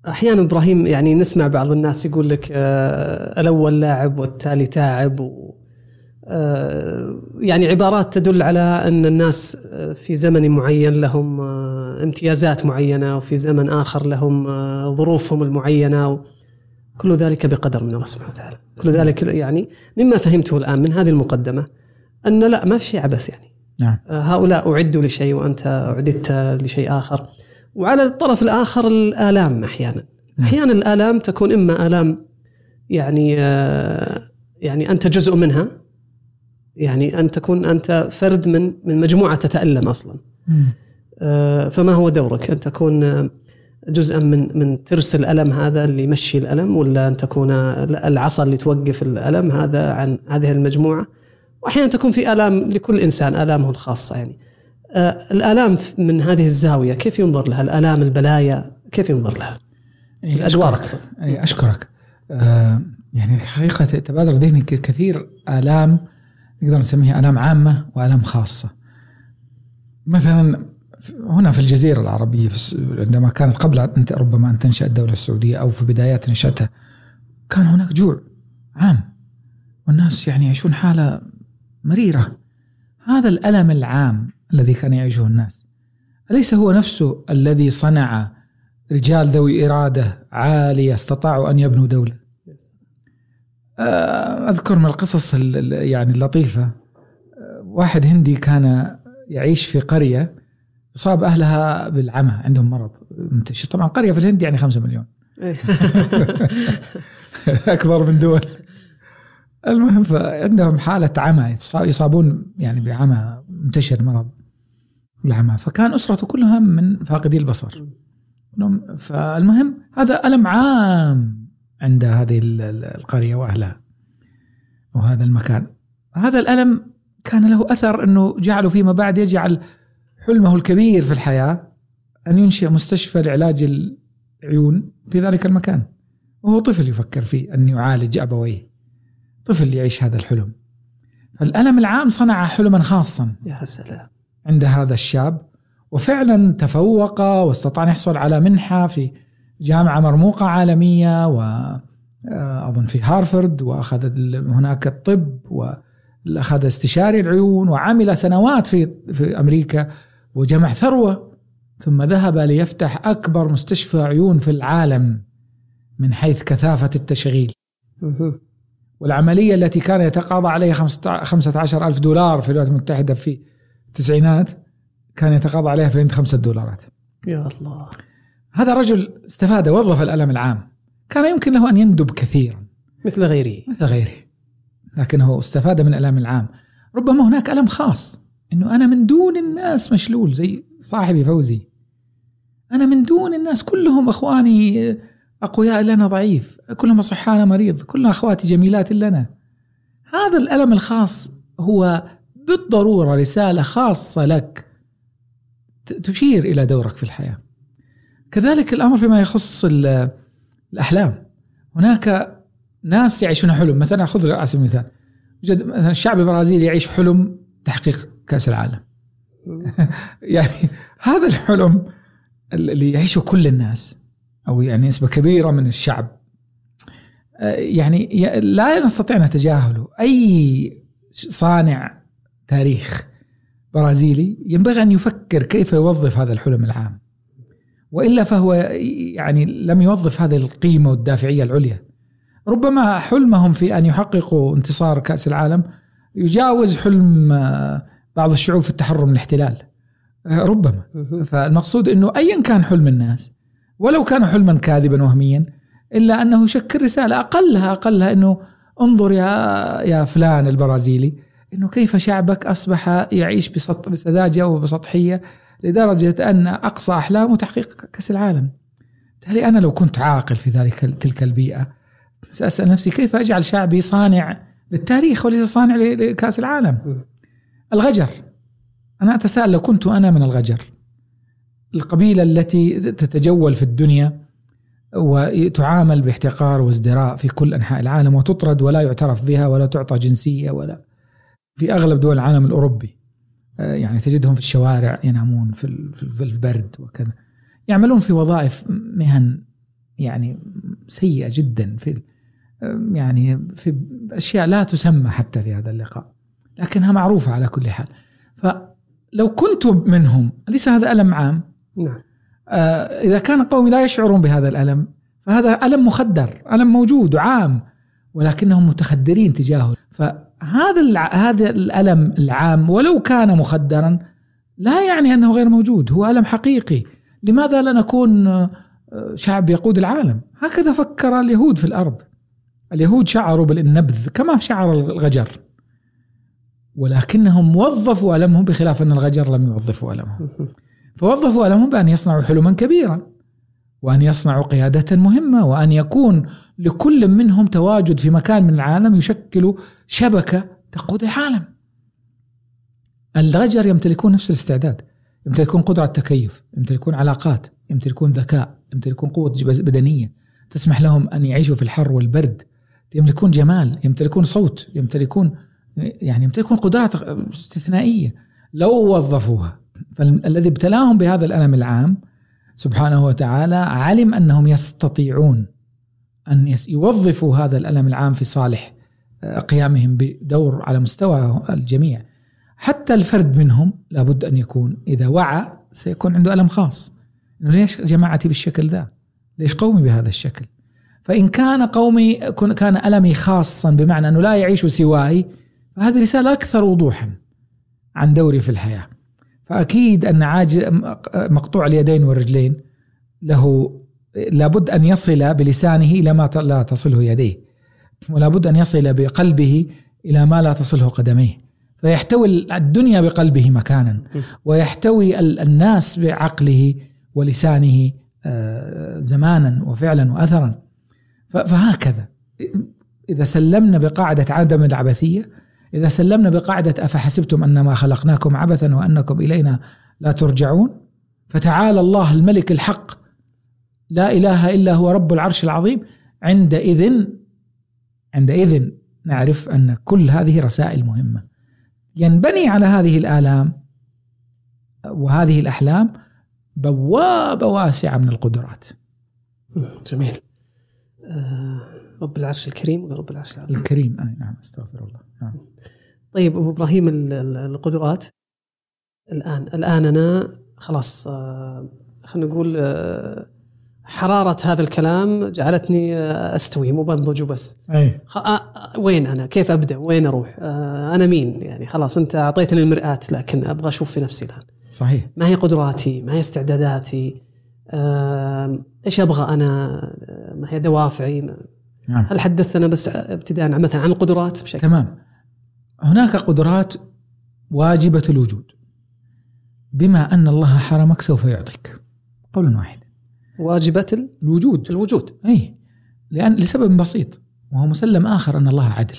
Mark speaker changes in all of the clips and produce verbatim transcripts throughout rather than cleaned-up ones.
Speaker 1: أحيانا إبراهيم يعني نسمع بعض الناس يقول لك الأول لاعب والتالي تاعب و يعني عبارات تدل على أن الناس في زمن معين لهم امتيازات معينة وفي زمن آخر لهم ظروفهم المعينة، كل ذلك بقدر من الله سبحانه وتعالى. كل ذلك يعني مما فهمته الآن من هذه المقدمة أن لا، ما في شيء عبث يعني.
Speaker 2: نعم.
Speaker 1: هؤلاء أعدوا لشيء وأنت أعددت لشيء آخر. وعلى الطرف الآخر الآلام أحيانا أحيانا الآلام تكون إما آلام يعني يعني أنت جزء منها، يعني أن تكون أنت فرد من من مجموعة تتألم أصلا. فما هو دورك؟ أن تكون جزءا من من ترس الألم هذا اللي يمشي الألم، ولا أن تكون العصا اللي توقف الألم هذا عن هذه المجموعة؟ وأحيانا تكون في آلام لكل إنسان آلامه الخاصة. يعني الآلام من هذه الزاوية كيف ينظر لها؟ الآلام البلايا كيف ينظر لها؟
Speaker 2: الأدوار أقصد. أشكرك. آه يعني حقيقة تبادر ذهني كثير آلام نقدر نسميها آلام عامة وآلام خاصة. مثلا هنا في الجزيرة العربية عندما كانت قبل أن ربما أن تنشأ الدولة السعودية أو في بدايات نشأتها، كان هناك جوع عام والناس يعني يعيشون حالة مريرة. هذا الألم العام الذي كان يعيشه الناس أليس هو نفسه الذي صنع رجال ذوي إرادة عالية استطاعوا أن يبنوا دولة؟ أذكر من القصص يعني اللطيفة، واحد هندي كان يعيش في قرية يصاب أهلها بالعمى، عندهم مرض منتشر. طبعا قرية في الهند يعني خمسة مليون أكبر من دول. المهم فعندهم حالة عمى، يصابون يعني بعمى منتشر، مرض العمى. فكان أسرته كلها من فاقدي البصر. فالمهم هذا ألم عام عند هذه القرية وأهلها وهذا المكان. هذا الألم كان له أثر أنه جعله فيما بعد يجعل حلمه الكبير في الحياة أن ينشئ مستشفى لعلاج العيون في ذلك المكان، وهو طفل يفكر فيه أن يعالج أبويه، طفل يعيش هذا الحلم. فالألم العام صنع حلما خاصا
Speaker 1: يا سلام
Speaker 2: عند هذا الشاب، وفعلا تفوق واستطاع أن يحصل على منحة في جامعة مرموقة عالمية وأظن في هارفارد، وأخذ هناك الطب وأخذ استشاري العيون وعمل سنوات في في أمريكا وجمع ثروة، ثم ذهب ليفتح أكبر مستشفى عيون في العالم من حيث كثافة التشغيل. والعملية التي كان يتقاضى عليها خمسة عشر ألف دولار في الولايات المتحدة في التسعينات كان يتقاضى عليها في الهند خمسة دولارات.
Speaker 1: يا الله.
Speaker 2: هذا رجل استفاد، وظف الألم العام. كان يمكن له أن يندب كثيرا
Speaker 1: مثل غيره
Speaker 2: مثل غيره لكنه استفاد من الألم العام. ربما هناك ألم خاص، إنه أنا من دون الناس مشلول زي صاحبي فوزي، أنا من دون الناس كلهم أخواني أقوياء لنا ضعيف، كلهم صحانا مريض، كلنا أخواتي جميلات لنا. هذا الألم الخاص هو بالضرورة رسالة خاصة لك تشير إلى دورك في الحياة. كذلك الأمر فيما يخص الأحلام. هناك ناس يعيشون حلم، مثلا خذ على سبيل المثال مثلا الشعب البرازيلي يعيش حلم تحقيق كأس العالم يعني هذا الحلم اللي يعيشه كل الناس أو يعني نسبة كبيرة من الشعب، يعني لا نستطيع نتجاهله. أي صانع تاريخ برازيلي ينبغي أن يفكر كيف يوظف هذا الحلم العام، وإلا فهو يعني لم يوظف هذه القيمة والدافعية العليا. ربما حلمهم في أن يحققوا انتصار كأس العالم يجاوز حلم بعض الشعوب في التحرر من الاحتلال ربما. فالمقصود أنه أيا كان حلم الناس ولو كان حلما كاذبا وهميا، إلا أنه يشكل رسالة أقلها أقلها أنه انظر يا يا فلان البرازيلي أنه كيف شعبك أصبح يعيش بسذاجة وبسطحية لدرجة أن أقصى أحلامه تحقيق كأس العالم. بالتالي أنا لو كنت عاقل في ذلك تلك البيئة سأسأل نفسي كيف أجعل شعبي صانع للتاريخ وليس صانع لكأس العالم. الغجر، أنا أتساءل لو كنت أنا من الغجر، القبيلة التي تتجول في الدنيا وتعامل باحتقار وازدراء في كل أنحاء العالم وتطرد ولا يعترف بها ولا تعطى جنسية، ولا في أغلب دول العالم الأوروبي يعني تجدهم في الشوارع ينامون في البرد وكذا، يعملون في وظائف مهن يعني سيئة جدا في يعني في أشياء لا تسمى حتى في هذا اللقاء، لكنها معروفة على كل حال. فلو كنت منهم ليس هذا ألم عام.
Speaker 1: نعم.
Speaker 2: آه إذا كان قومي لا يشعرون بهذا الألم فهذا ألم مخدر، ألم موجود وعام، ولكنهم متخدرين تجاهه. فهذا هذا الألم العام ولو كان مخدرا لا يعني أنه غير موجود، هو ألم حقيقي. لماذا لا نكون شعب يقود العالم؟ هكذا فكر اليهود في الأرض. اليهود شعروا بالنبذ كما شعر الغجر، ولكنهم وظفوا ألمهم، بخلاف أن الغجر لم يوظفوا ألمهم. فوظفوا ألمهم بأن يصنعوا حلما كبيرا، وأن يصنعوا قيادة مهمة، وأن يكون لكل منهم تواجد في مكان من العالم يشكل شبكة تقود العالم. الغجر يمتلكون نفس الاستعداد، يمتلكون قدرة تكيف، يمتلكون علاقات، يمتلكون ذكاء، يمتلكون قوة بدنية تسمح لهم أن يعيشوا في الحر والبرد، يمتلكون جمال، يمتلكون صوت، يمتلكون يعني يمتلكون قدرات استثنائية لو وظفوها. فالذي ابتلاهم بهذا الألم العام سبحانه وتعالى علم أنهم يستطيعون أن يوظفوا هذا الألم العام في صالح قيامهم بدور على مستوى الجميع. حتى الفرد منهم لابد أن يكون إذا وعى سيكون عنده ألم خاص، إنه ليش جماعتي بالشكل ذا؟ ليش قومي بهذا الشكل؟ فإن كان قومي كان ألمي خاصا بمعنى أنه لا يعيش سواي، فهذه رسالة أكثر وضوحا عن دوري في الحياة. فأكيد أن عاجز مقطوع اليدين والرجلين له لابد أن يصل بلسانه إلى ما لا تصله يديه، ولابد أن يصل بقلبه إلى ما لا تصله قدميه، فيحتوي الدنيا بقلبه مكانا، ويحتوي الناس بعقله ولسانه زمانا وفعلا وأثرا. فهكذا إذا سلمنا بقاعدة عدم العبثية، إذا سلمنا بقاعدة أفحسبتم أنما خلقناكم عبثا وأنكم إلينا لا ترجعون، فتعالى الله الملك الحق لا إله إلا هو رب العرش العظيم، عندئذ عندئذ نعرف أن كل هذه رسائل مهمة ينبني على هذه الآلام وهذه الأحلام بوابة واسعة من القدرات.
Speaker 1: جميل. آه رب العرش الكريم ولا رب العرش العظيم؟
Speaker 2: الكريم. آه نعم، استغفر الله. نعم.
Speaker 1: طيب أبو إبراهيم، القدرات الآن الآن أنا خلاص آه خلينا نقول آه حرارة هذا الكلام جعلتني آه أستوي، مو بنضج بس.
Speaker 2: أي.
Speaker 1: آه وين أنا؟ كيف أبدأ؟ وين أروح؟ آه أنا مين؟ يعني خلاص أنت أعطيتني المرآة، لكن أبغى أشوف في نفسي الآن.
Speaker 2: صحيح.
Speaker 1: ما هي قدراتي؟ ما هي استعداداتي؟ آه إيش أبغى أنا؟ ما هي دوافعي؟
Speaker 2: نعم.
Speaker 1: هل حدثنا بس ابتداء مثلا عن القدرات بشكل؟
Speaker 2: تمام. هناك قدرات واجبة الوجود، بما أن الله حرمك سوف يعطيك، قولا واحدا.
Speaker 1: واجبة
Speaker 2: الوجود.
Speaker 1: الوجود.
Speaker 2: أي، لأن لسبب بسيط، وهو مسلم آخر أن الله عدل،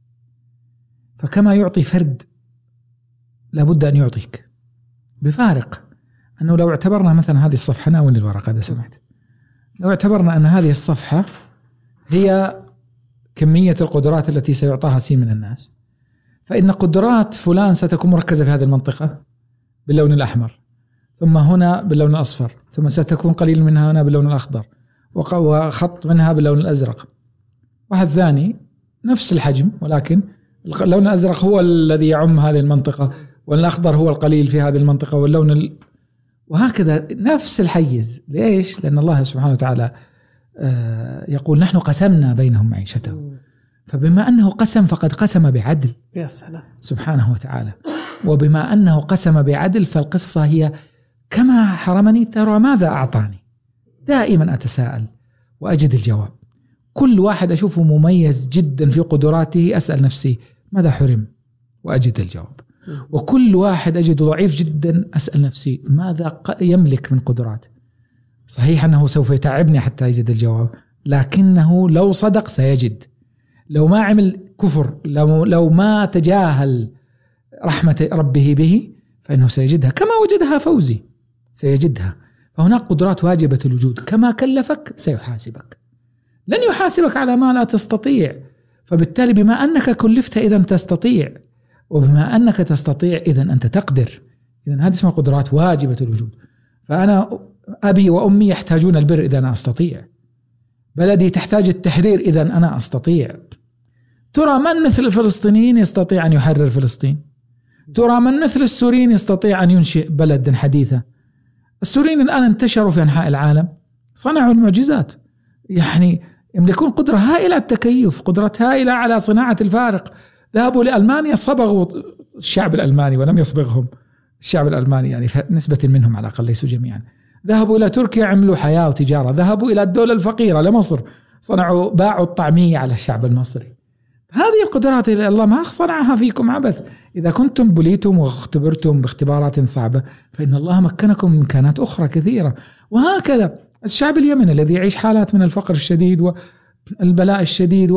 Speaker 2: فكما يعطي فرد لابد أن يعطيك، بفارق أنه لو اعتبرنا مثلا هذه الصفحة، ناول الورقة إذا سمحت، لو اعتبرنا أن هذه الصفحة هي كمية القدرات التي سيعطاها سين من الناس، فإن قدرات فلان ستكون مركزة في هذه المنطقة باللون الأحمر، ثم هنا باللون الأصفر، ثم ستكون قليل منها هنا باللون الأخضر، وخط منها باللون الأزرق. واحد ثاني نفس الحجم، ولكن اللون الأزرق هو الذي يعم هذه المنطقة، والأخضر هو القليل في هذه المنطقة، واللون ال... وهكذا نفس الحيز. ليش؟ لأن الله سبحانه وتعالى يقول نحن قسمنا بينهم معيشتهم، فبما أنه قسم فقد قسم بعدل.
Speaker 1: يا سلام.
Speaker 2: سبحانه وتعالى. وبما أنه قسم بعدل فالقصة هي كما حرمني ترى ماذا أعطاني. دائما أتساءل وأجد الجواب. كل واحد أشوفه مميز جدا في قدراته أسأل نفسي ماذا حرم وأجد الجواب. وكل واحد أجد ضعيف جدا أسأل نفسي ماذا يملك من قدرات. صحيح أنه سوف يتعبني حتى يجد الجواب، لكنه لو صدق سيجد. لو ما عمل كفر، لو, لو ما تجاهل رحمة ربه به، فإنه سيجدها كما وجدها فوزي، سيجدها. فهناك قدرات واجبة الوجود، كما كلفك سيحاسبك، لن يحاسبك على ما لا تستطيع. فبالتالي بما أنك كلفت إذن تستطيع، وبما أنك تستطيع إذن أنت تقدر. إذن هذه اسمها قدرات واجبة الوجود. فأنا أبي وأمي يحتاجون البر إذا أنا أستطيع، بلدي تحتاج التحرير، إذن أنا أستطيع. ترى من مثل الفلسطينيين يستطيع أن يحرر فلسطين؟ ترى من مثل السوريين يستطيع أن ينشئ بلدا حديثة؟ السوريين الآن انتشروا في أنحاء العالم، صنعوا المعجزات، يعني يملكون قدرة هائلة على التكيف، قدرة هائلة على صناعة الفارق. ذهبوا لألمانيا صبغوا الشعب الألماني ولم يصبغهم الشعب الألماني، يعني نسبة منهم على الأقل ليسوا جميعا. ذهبوا إلى تركيا عملوا حياة وتجارة. ذهبوا إلى الدولة الفقيرة لمصر، صنعوا باعوا الطعمية على الشعب المصري. هذه القدرات اللي الله ما صنعها فيكم عبث. إذا كنتم بليتم واختبرتم باختبارات صعبة فإن الله مكنكم من إمكانات أخرى كثيرة. وهكذا الشعب اليمني الذي يعيش حالات من الفقر الشديد والبلاء الشديد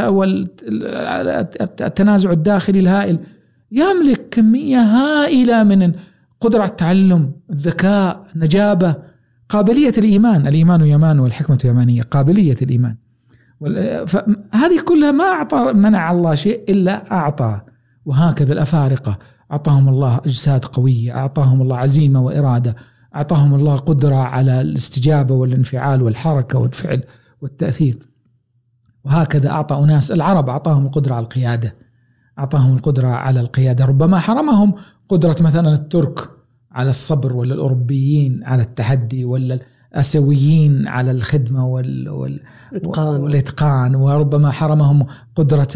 Speaker 2: والتنازع الداخلي الهائل، يملك كمية هائلة من قدرة التعلم، الذكاء، نجابة، قابلية الإيمان. الإيمان يمان والحكمة يمانية، قابلية الإيمان. فهذه كلها ما أعطى منع الله شيء إلا أعطى. وهكذا الأفارقة أعطاهم الله أجساد قوية، أعطاهم الله عزيمة وإرادة، أعطاهم الله قدرة على الاستجابة والانفعال والحركة والفعل والتأثير. وهكذا أعطى أناس العرب أعطاهم القدرة على القيادة، أعطاهم القدرة على القيادة. ربما حرمهم قدرة مثلا الترك على الصبر، ولا الأوروبيين على التحدي، ولا الآسيويين على الخدمة وال... وال... والإتقان. وربما حرمهم قدرة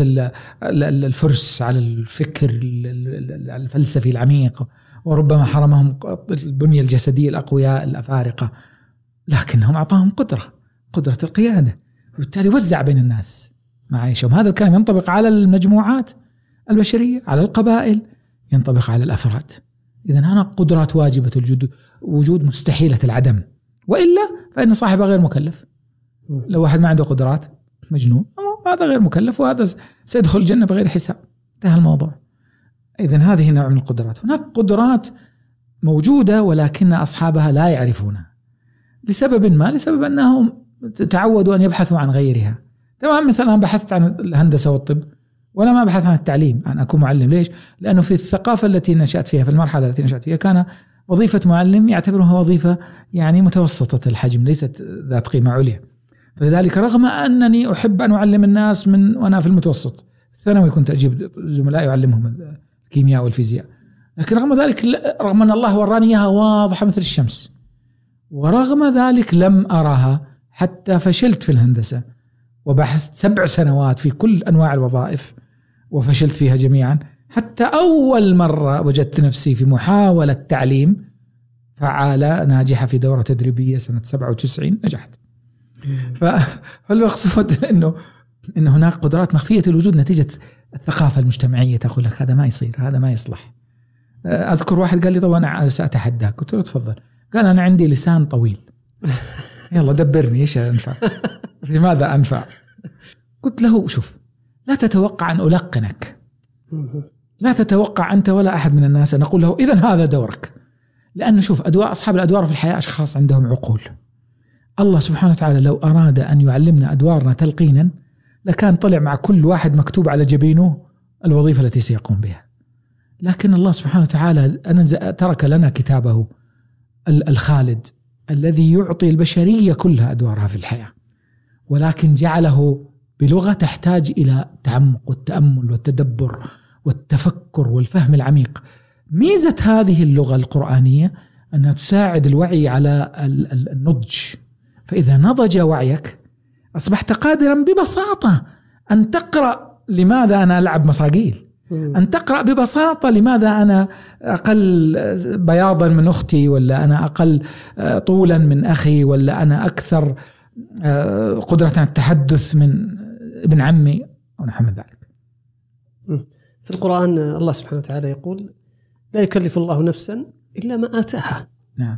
Speaker 2: الفرس على الفكر الفلسفي العميق، وربما حرمهم البنية الجسدية الأقوياء الأفارقة، لكنهم أعطاهم قدرة قدرة القيادة، وبالتالي وزع بين الناس معايشهم. هذا الكلام ينطبق على المجموعات البشرية، على القبائل، ينطبق على الأفراد. إذن هنا قدرات واجبة الوجود، وجود مستحيلة العدم، وإلا فإن صاحبه غير مكلف. لو واحد ما عنده قدرات مجنون، هذا غير مكلف، وهذا سيدخل الجنة بغير حساب. انتهى الموضوع. إذن هذه نوع من القدرات. هناك قدرات موجودة ولكن أصحابها لا يعرفونها لسبب ما، لسبب أنهم تعودوا أن يبحثوا عن غيرها. تمام، مثلا بحثت عن الهندسة والطب ولا ما بحثت عن التعليم، عن أكون معلم. ليش؟ لأنه في الثقافة التي نشأت فيها، في المرحلة التي نشأت فيها، كان وظيفة معلم يعتبرها وظيفة يعني متوسطة الحجم، ليست ذات قيمة عليا. فلذلك رغم أنني أحب أن أعلم الناس من وأنا في المتوسط الثانوي، كنت أجيب زملائي أعلمهم الكيمياء والفيزياء، لكن رغم ذلك، رغم أن الله وراني إياها واضحة مثل الشمس، ورغم ذلك لم أراها حتى فشلت في الهندسة، وبحثت سبع سنوات في كل أنواع الوظائف وفشلت فيها جميعا، حتى أول مرة وجدت نفسي في محاولة تعليم فعالة ناجحة في دورة تدريبية سنة سبعة وتسعين نجحت. فالمقصود إنه إن هناك قدرات مخفية الوجود نتيجة الثقافة المجتمعية تقول لك هذا ما يصير، هذا ما يصلح. أذكر واحد قال لي طب أنا سأتحداك، قلت له تفضل. قال أنا عندي لسان طويل، يلا دبرني إيش أنفع، لماذا أنفع؟ قلت له شوف، لا تتوقع أن ألقنك، لا تتوقع أنت ولا أحد من الناس أن أقول له إذن هذا دورك. لأن شوف، أدواء أصحاب الأدوار في الحياة أشخاص عندهم عقول. الله سبحانه وتعالى لو أراد أن يعلمنا أدوارنا تلقينا لكان طلع مع كل واحد مكتوب على جبينه الوظيفة التي سيقوم بها. لكن الله سبحانه وتعالى ترك لنا كتابه الخالد الذي يعطي البشرية كلها أدوارها في الحياة، ولكن جعله بلغة تحتاج إلى تعمق والتأمل والتدبر والتفكر والفهم العميق. ميزة هذه اللغة القرآنية أنها تساعد الوعي على النضج، فإذا نضج وعيك أصبحت قادرا ببساطة أن تقرأ لماذا أنا ألعب مصاقيل، أن تقرأ ببساطة لماذا أنا أقل بياضا من أختي، ولا أنا أقل طولا من أخي، ولا أنا أكثر قدرة على التحدث من ابن عمي أو نحو من ذلك.
Speaker 1: في القرآن الله سبحانه وتعالى يقول لا يكلف الله نفسا إلا ما آتاها.
Speaker 2: نعم.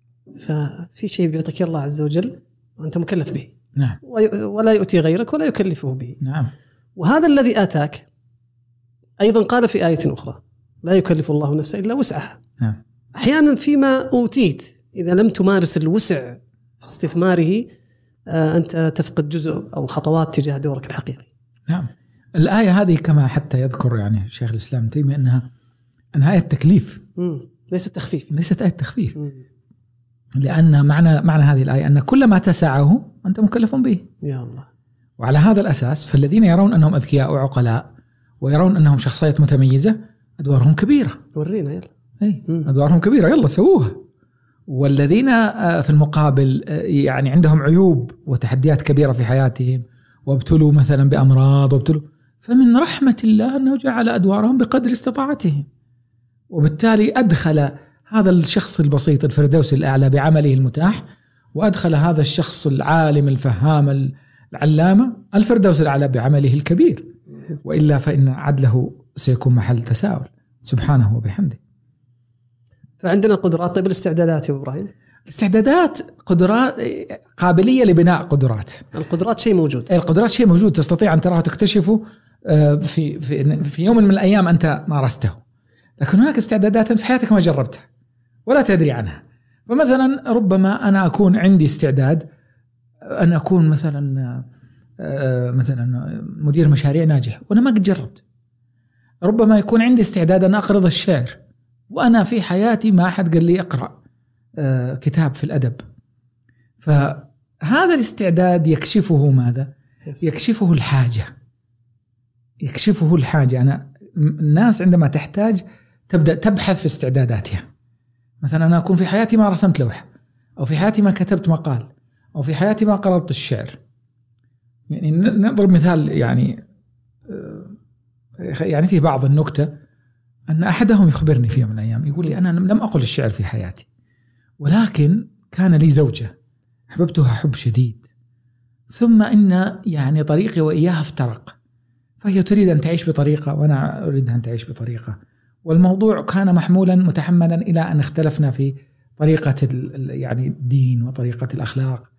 Speaker 1: ففي شيء بيعطيك الله عز وجل وأنت مكلف به.
Speaker 2: نعم.
Speaker 1: ولا يؤتي غيرك ولا يكلفه به.
Speaker 2: نعم.
Speaker 1: وهذا الذي آتاك أيضا قال في آية أخرى لا يكلف الله نفسا إلا وسعها.
Speaker 2: نعم.
Speaker 1: أحيانا فيما أوتيت إذا لم تمارس الوسع في استثماره أنت تفقد جزء أو خطوات تجاه دورك الحقيقي.
Speaker 2: نعم. الآية هذه كما حتى يذكر يعني شيخ الإسلام ابن تيمية أنها أنها آية تكليف،
Speaker 1: ليست تخفيف.
Speaker 2: ليست آية تخفيف. مم. لأن معنى معنى هذه الآية أن كل ما تسعه أنت مكلف به.
Speaker 1: يا الله.
Speaker 2: وعلى هذا الأساس فالذين يرون أنهم أذكياء وعقلاء ويرون أنهم شخصيات متميزة أدوارهم كبيرة.
Speaker 1: ورينا يلا.
Speaker 2: أي أدوارهم كبيرة يلا سووها. والذين في المقابل يعني عندهم عيوب وتحديات كبيرة في حياتهم وابتلوا مثلا بأمراض وابتلوا، فمن رحمة الله أنه جعل أدوارهم بقدر استطاعتهم، وبالتالي أدخل هذا الشخص البسيط الفردوس الأعلى بعمله المتاح، وأدخل هذا الشخص العالم الفهام العلامة الفردوس الأعلى بعمله الكبير، وإلا فإن عدله سيكون محل تساؤل سبحانه وبحمده.
Speaker 1: فعندنا قدرات. طيب الاستعدادات يا إبراهيم؟
Speaker 2: الاستعدادات قدرات، قابلية لبناء قدرات.
Speaker 1: القدرات شيء موجود.
Speaker 2: القدرات شيء موجود تستطيع أن تراه تكتشفه في في في يوم من الأيام أنت مارسته، لكن هناك استعدادات في حياتك ما جربتها ولا تدري عنها. فمثلا ربما أنا أكون عندي استعداد أن أكون مثلا مثلا مدير مشاريع ناجح وأنا ما قد جربت. ربما يكون عندي استعداد أن أقرض الشعر وأنا في حياتي ما أحد قال لي أقرأ كتاب في الأدب. فهذا الاستعداد يكشفه ماذا؟ يكشفه الحاجة. يكشفه الحاجة. أنا الناس عندما تحتاج تبدأ تبحث في استعداداتها. مثلا أنا أكون في حياتي ما رسمت لوحة، أو في حياتي ما كتبت مقال، أو في حياتي ما قرأت الشعر. يعني نضرب مثال، يعني يعني في بعض النكتة أن أحدهم يخبرني في يوم من الأيام يقول لي أنا لم أقل الشعر في حياتي، ولكن كان لي زوجة أحببتها حب شديد، ثم إن يعني طريقي وإياها افترق، فهي تريد أن تعيش بطريقة وأنا أريد أن تعيش بطريقة، والموضوع كان محمولا متحملا إلى أن اختلفنا في طريقة يعني الدين وطريقة الأخلاق،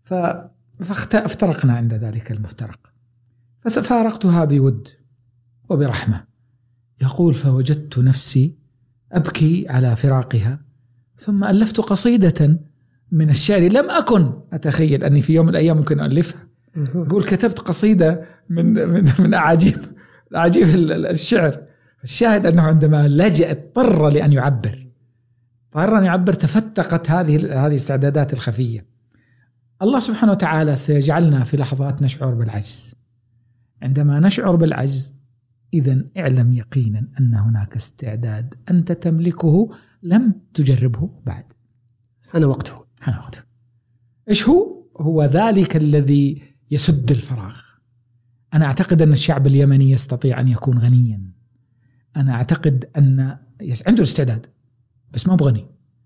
Speaker 2: فافترقنا عند ذلك المفترق. ففارقتها بود وبرحمة. يقول فوجدت نفسي أبكي على فراقها، ثم ألفت قصيدة من الشعر لم أكن أتخيل أني في يوم من الأيام ممكن ألفها. يقول كتبت قصيدة من من من أعاجيب أعاجيب الشعر. الشاهد أنه عندما لجأ اضطر لأن يعبر اضطر أن يعبر تفتقت هذه هذه الاستعدادات الخفية. الله سبحانه وتعالى سيجعلنا في لحظات نشعر بالعجز. عندما نشعر بالعجز إذن اعلم يقينا أن هناك استعداد أنت تملكه لم تجربه بعد.
Speaker 1: أنا وقته.
Speaker 2: أنا وقته. إيش هو؟ هو ذلك الذي يسد الفراغ. أنا أعتقد أن الشعب اليمني يستطيع أن يكون غنيا. أنا أعتقد أن عنده استعداد بس ما بغني.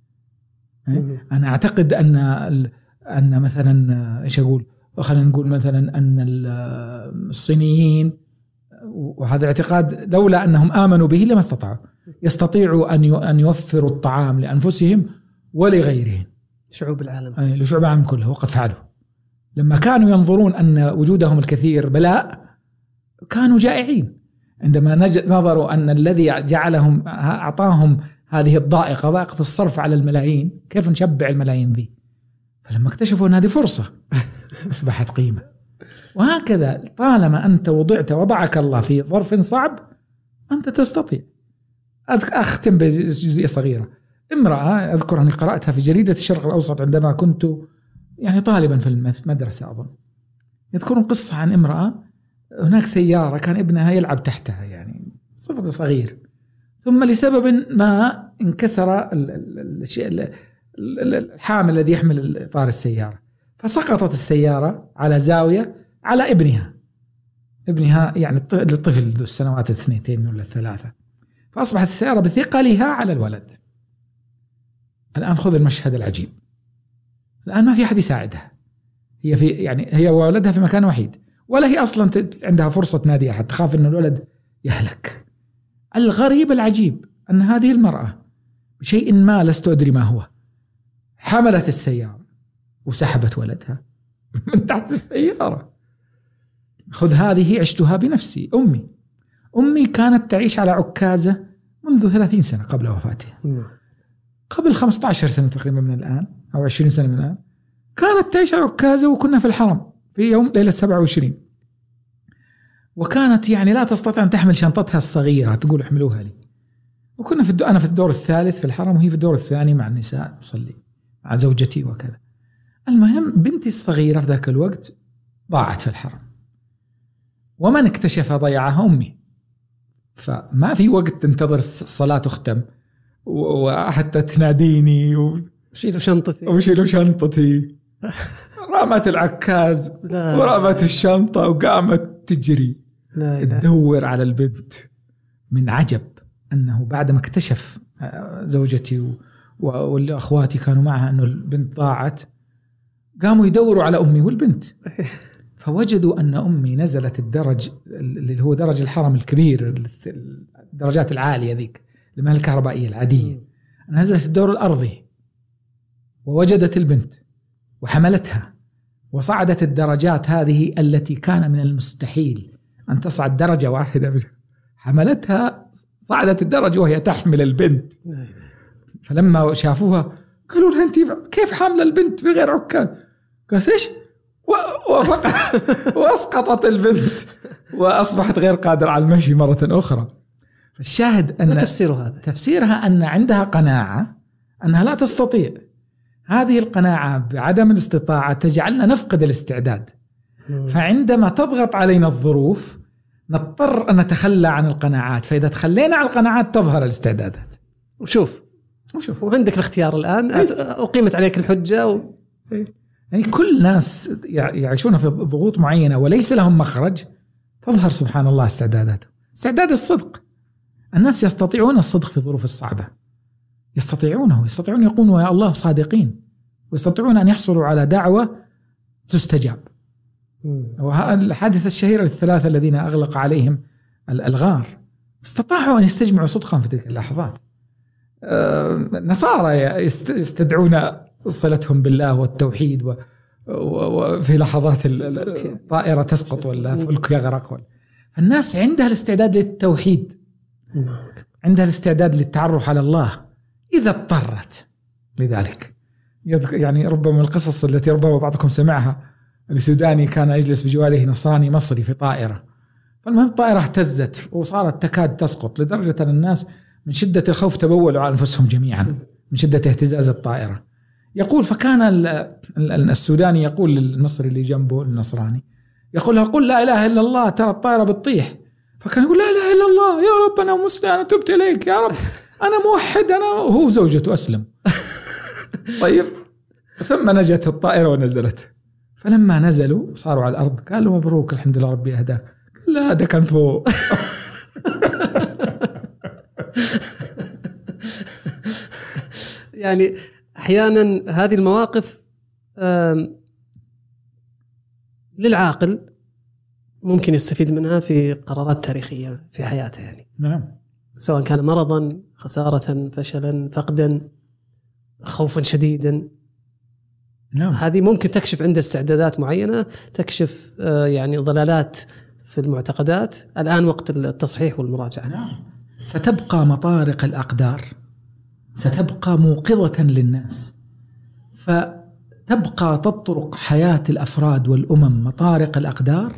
Speaker 2: أنا أعتقد أن أن مثلا إيش أقول؟ خلينا نقول مثلا أن الصينيين، وهذا اعتقاد لولا أنهم آمنوا به لما استطاعوا، يستطيعوا أن أن يوفروا الطعام لأنفسهم ولغيرهم.
Speaker 1: شعوب العالم.
Speaker 2: أي لشعوب العالم كله، وقد فعلوا. لما كانوا ينظرون أن وجودهم الكثير بلاء كانوا جائعين. عندما نظروا أن الذي جعلهم أعطاهم هذه الضائقة، ضائقة الصرف على الملايين، كيف نشبع الملايين ذي؟ فلما اكتشفوا أن هذه فرصة أصبحت قيمة. وهكذا طالما أنت وضعت وضعك الله في ظرف صعب أنت تستطيع. أختم بجزئية صغيرة. امرأة أذكر أني قرأتها في جريدة الشرق الأوسط عندما كنت يعني طالبا في المدرسة أظن. يذكرون قصة عن امرأة هناك سيارة كان ابنها يلعب تحتها، يعني صفر صغير، ثم لسبب ما انكسر الشيء الحامل الذي يحمل إطار السيارة، فسقطت السيارة على زاوية على ابنها ابنها يعني الطفل ذو السنوات الاثنتين ولا الثلاثة، فأصبحت السيارة بثقلها على الولد. الآن خذ المشهد العجيب. الآن ما في أحد يساعدها، هي في يعني هي وولدها في مكان وحيد، ولا هي أصلا عندها فرصة تنادي أحد، تخاف أن الولد يهلك. الغريب العجيب أن هذه المرأة بشيء ما لست أدري ما هو حملت السيارة وسحبت ولدها من تحت السيارة. خذ هذه عشتها بنفسي. أمي أمي كانت تعيش على عكازة منذ ثلاثين سنة قبل وفاتها، قبل خمسة عشر سنة تقريبا من الآن أو عشرين سنة من الآن، كانت تعيش على عكازة، وكنا في الحرم في يوم ليلة سبعة وعشرين، وكانت يعني لا تستطيع أن تحمل شنطتها الصغيرة، تقول احملوها لي. وكنا في أنا في الدور الثالث في الحرم وهي في الدور الثاني مع النساء تصلي مع زوجتي وكذا. المهم بنتي الصغيرة في ذاك الوقت ضاعت في الحرم، ومن اكتشف ضيعها أمي، فما في وقت تنتظر الصلاة تختم وحتى تناديني
Speaker 1: وشيلوا شنطتي
Speaker 2: وشيلوا شنطتي رامت العكاز ورامت الشنطة وقامت تجري تدور على البنت. من عجب أنه بعدما اكتشف زوجتي والأخواتي كانوا معها أنه البنت ضاعت، قاموا يدوروا على أمي والبنت، فوجدوا أن أمي نزلت الدرج اللي هو درج الحرم الكبير، الدرجات العالية ذيك لما الكهربائية العادية، نزلت الدور الأرضي ووجدت البنت وحملتها وصعدت الدرجات هذه التي كان من المستحيل أن تصعد درجة واحدة، حملتها صعدت الدرجة وهي تحمل البنت. فلما شافوها قالوا لها أنت كيف حاملة البنت بغير عكاز؟ قالت إيش؟ وأسقطت البنت وأصبحت غير قادرة على المشي مرة أخرى. فالشاهد أن
Speaker 1: تفسير هذا
Speaker 2: تفسيرها أن عندها قناعة أنها لا تستطيع. هذه القناعة بعدم الاستطاعة تجعلنا نفقد الاستعداد، فعندما تضغط علينا الظروف نضطر أن نتخلى عن القناعات، فإذا تخلينا عن القناعات تظهر الاستعدادات.
Speaker 1: وشوف وشوف وعندك الاختيار الآن، أقيمت عليك الحجة و...
Speaker 2: يعني كل ناس يعيشون في ضغوط معينة وليس لهم مخرج، تظهر سبحان الله استعداداته. استعداد الصدق، الناس يستطيعون الصدق في الظروف الصعبة، يستطيعونه، يستطيعون يقولون يا الله صادقين، ويستطيعون أن يحصلوا على دعوة تستجاب. والحادثة الشهيرة للثلاثة الذين أغلق عليهم الغار استطاعوا أن يستجمعوا صدقا في تلك اللحظات. نصارى يستدعون صلتهم بالله والتوحيد، وفي لحظات الطائرة تسقط ولا فلك يغرق. فالناس عندها الاستعداد للتوحيد، عندها الاستعداد للتعرف على الله إذا اضطرت لذلك. يعني ربما القصص التي ربما بعضكم سمعها، السوداني كان يجلس بجواره نصراني مصري في طائرة، فالمهم الطائرة اهتزت وصارت تكاد تسقط، لدرجة أن الناس من شدة الخوف تبولوا على أنفسهم جميعا من شدة اهتزاز الطائرة. يقول فكان السوداني يقول للمصري اللي جنبه النصراني، يقول له قل لا إله إلا الله ترى الطائرة بتطيح. فكان يقول لا إله إلا الله يا رب أنا مسلم أنا تبت إليك يا رب أنا موحد أنا، وهو زوجته أسلم. طيب ثم نجت الطائرة ونزلت، فلما نزلوا صاروا على الأرض قالوا مبروك الحمد لله ربي أهداك. قال لا هذا كان فوق.
Speaker 1: يعني أحيانا هذه المواقف للعاقل ممكن يستفيد منها في قرارات تاريخية في حياته، يعني
Speaker 2: نعم،
Speaker 1: سواء كان مرضا، خسارة، فشلا، فقدا، خوفا شديدا.
Speaker 2: نعم.
Speaker 1: هذه ممكن تكشف عنده استعدادات معينة، تكشف يعني ضلالات في المعتقدات. الآن وقت التصحيح والمراجعة.
Speaker 2: نعم. ستبقى مطارق الأقدار، ستبقى موقظة للناس، فتبقى تطرق حياة الأفراد والأمم مطارق الأقدار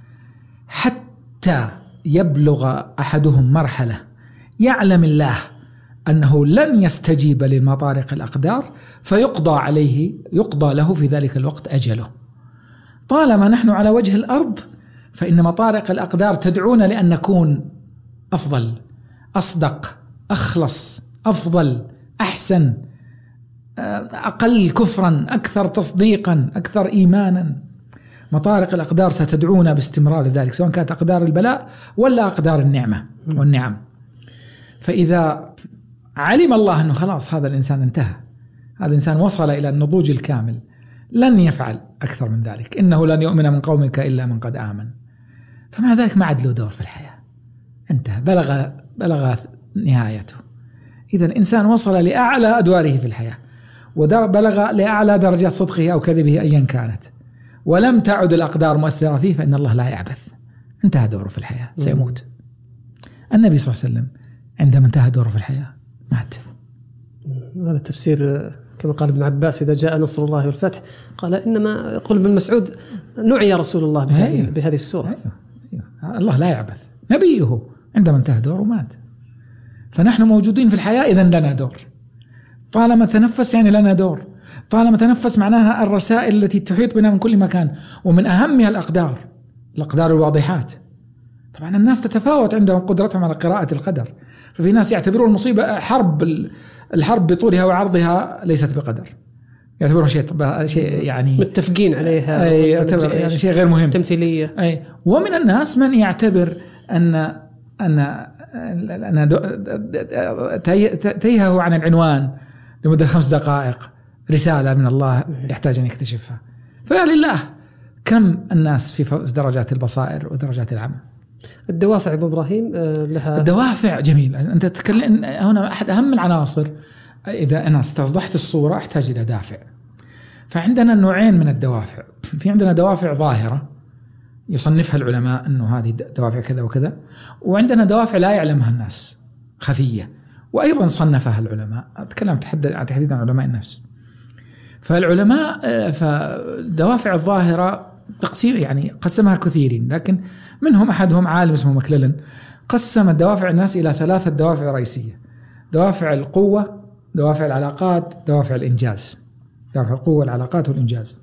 Speaker 2: حتى يبلغ أحدهم مرحلة يعلم الله أنه لن يستجيب للمطارق الأقدار فيقضى عليه، يقضى له في ذلك الوقت أجله. طالما نحن على وجه الأرض فإن مطارق الأقدار تدعونا لأن نكون أفضل، أصدق، أخلص، أفضل، أحسن، أقل كفرا، أكثر تصديقا، أكثر إيمانا. مطارق الأقدار ستدعونا باستمرار ذلك، سواء كانت أقدار البلاء ولا أقدار النعمة والنعم. فإذا علم الله أنه خلاص هذا الإنسان انتهى، هذا الإنسان وصل إلى النضوج الكامل، لن يفعل أكثر من ذلك، إنه لن يؤمن من قومك إلا من قد آمن، فمع ذلك ما عاد له دور في الحياة، انتهى، بلغ بلغ نهايته. إذا الإنسان وصل لأعلى أدواره في الحياة وبلغ لأعلى درجات صدقه أو كذبه أيا كانت، ولم تعد الأقدار مؤثرة فيه، فإن الله لا يعبث، انتهى دوره في الحياة، سيموت. النبي صلى الله عليه وسلم عندما انتهى دوره في الحياة مات.
Speaker 1: هذا تفسير كما قال ابن عباس إذا جاء نصر الله والفتح، قال إنما يقول ابن مسعود نعي رسول الله بهذه, أيوه. بهذه السورة.
Speaker 2: أيوه. أيوه. الله لا يعبث، نبيه عندما انتهى دوره مات، فنحن موجودين في الحياة إذن لنا دور. طالما تنفس يعني لنا دور، طالما تنفس معناها الرسائل التي تحيط بنا من كل مكان، ومن أهمها الأقدار، الأقدار الواضحات. طبعا الناس تتفاوت عندهم قدرتهم على قراءة القدر، ففي ناس يعتبرون المصيبة حرب، الحرب بطولها وعرضها ليست بقدر، يعتبرون شيء شيء يعني
Speaker 1: متفقين عليها،
Speaker 2: أي يعتبر يعني شيء غير مهم،
Speaker 1: تمثيلية.
Speaker 2: أي ومن الناس من يعتبر أن أن أن تيهه عن العنوان لمدة خمس دقائق رسالة من الله يحتاج أن يكتشفها. فلله كم الناس في درجات البصائر ودرجات العمى.
Speaker 1: الدوافع أبو إبراهيم لها
Speaker 2: الدوافع جميل. أنت تتكلم هنا أحد أهم العناصر. إذا أنا استوضحت الصورة أحتاج إلى دافع. فعندنا نوعين من الدوافع. في عندنا دوافع ظاهرة يصنفها العلماء أنه هذه دوافع كذا وكذا، وعندنا دوافع لا يعلمها الناس خفية وأيضا صنفها العلماء. أتكلم تحديدا عن علماء النفس. فالعلماء فالدوافع الظاهرة تقسيم يعني قسمها كثيرين، لكن منهم أحدهم عالم اسمه مكللن قسم الدوافع الناس إلى ثلاثة دوافع رئيسية: دوافع القوة، دوافع العلاقات، دوافع الإنجاز. دوافع القوة والعلاقات والإنجاز.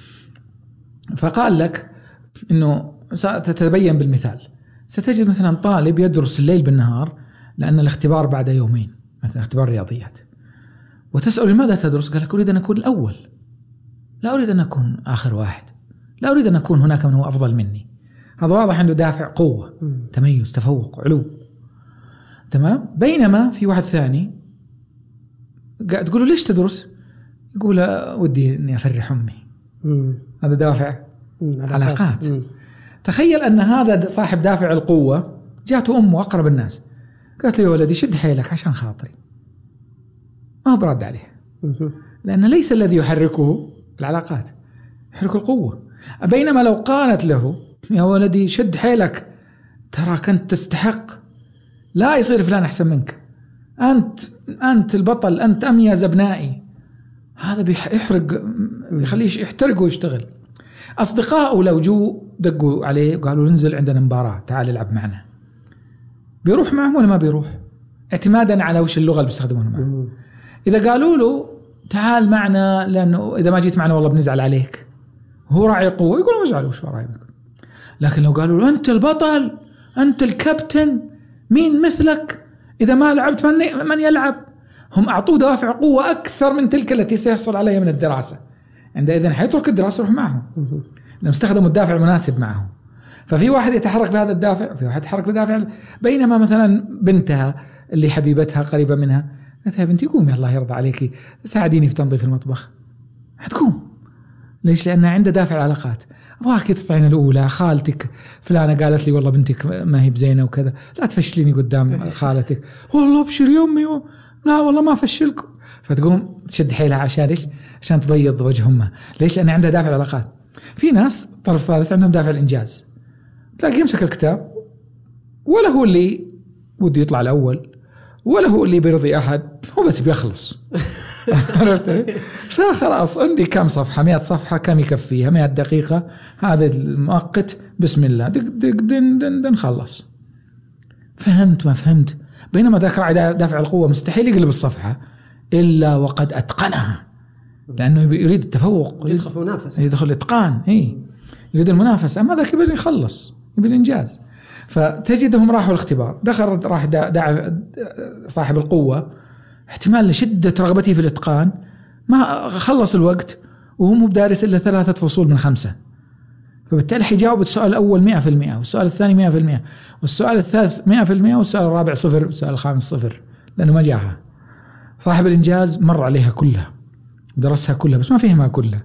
Speaker 2: فقال لك إنه ستتبين بالمثال. ستجد مثلا طالب يدرس الليل بالنهار لأن الاختبار بعد يومين، مثلا اختبار رياضيات، وتسأل لماذا تدرس؟ قال لك أريد أن أكون الأول، لا أريد أن أكون آخر واحد، لا أريد أن أكون هناك من هو أفضل مني. هذا واضح عنده دافع قوة، تميز، تفوق، علو. تمام. بينما في واحد ثاني قاعد تقول له ليش تدرس؟ يقول ودي أني أفرح أمي. هذا دافع علاقات. تخيل أن هذا صاحب دافع القوة جاءته أمه أقرب الناس قالت له يا ولدي شد حيلك عشان خاطري، ما هو برد عليه، لأن ليس الذي يحركه العلاقات، يحرك القوة. بينما لو قالت له يا ولدي شد حيلك ترى كنت تستحق، لا يصير فلان أحسن منك، أنت أنت البطل، أنت أميز أبنائي، هذا بيحرق، بيخليه يحترق ويشتغل. أصدقائه لو جو دقوا عليه وقالوا ننزل عندنا مباراة تعال العب معنا، بيروح معهم ولا ما بيروح؟ اعتمادا على وش اللغة اللي بيستخدمونها معه. إذا قالوا له تعال معنا لأنه إذا ما جيت معنا والله بنزعل عليك، هو راعي قوة، يقول ما ازعلوا وش راعي بكم. لكن لو قالوا له أنت البطل، أنت الكابتن، مين مثلك، إذا ما لعبت من, من يلعب، هم أعطوه دوافع قوة أكثر من تلك التي سيحصل عليها من الدراسة. عندئذ حيترك الدراسة يروح معهم لأنهم استخدموا الدافع المناسب معهم. ففي واحد يتحرك بهذا الدافع وفي واحد يتحرك بدافع. بينما مثلا بنتها اللي حبيبتها قريبة منها قالت يا بنتي قومي الله يرضى عليكي ساعديني في تنظيف المطبخ، حتقوم. ليش؟ لأنها عنده دافع العلاقات. أبغاك تطلعين الأولى، خالتك فلانة قالت لي والله بنتك ما هي بزينة وكذا، لا تفشليني قدام خالتك. والله بشر يومي و... لا والله ما فشلكم. فتقوم تشد حيلها عشان إيش؟ عشان تبيض وجه أمها. ليش؟ لأن عندها دافع العلاقات. في ناس طرف ثالث عندهم دافع الإنجاز، تلاقي يمسك الكتاب ولا هو اللي ودي يطلع الأول ولا هو اللي بيرضي أحد، هو بس بيخلص. عرفت؟ فخلاص عندي كم صفحة، مئة صفحة، كم يكفيها؟ مئة دقيقة، هذا المؤقت، بسم الله دق دق دن دن دن خلص. فهمت ما فهمت؟ بينما ذاك راعي دافع القوة مستحيل يقلب الصفحة إلا وقد أتقنها، لأنه يريد التفوق،
Speaker 1: يدخل منافسة،
Speaker 2: يدخل الإتقان، إيه يريد المنافسة. أما ذاك يبي يخلص، يبي الإنجاز. فتجدهم راحوا الاختبار، دخل راح دع صاحب القوة، احتمال لشدة رغبته في الإتقان ما خلص الوقت وهو مو بدارس إلا ثلاثة فصول من خمسة، فبالتالي حيجاوب السؤال الأول مئة في المئة والسؤال الثاني مئة في المئة والسؤال الثالث مئة في المئة والسؤال الرابع صفر والسؤال الخامس صفر، لأنه ما جاها. صاحب الإنجاز مر عليها كلها ودرسها كلها بس ما فهمها كلها.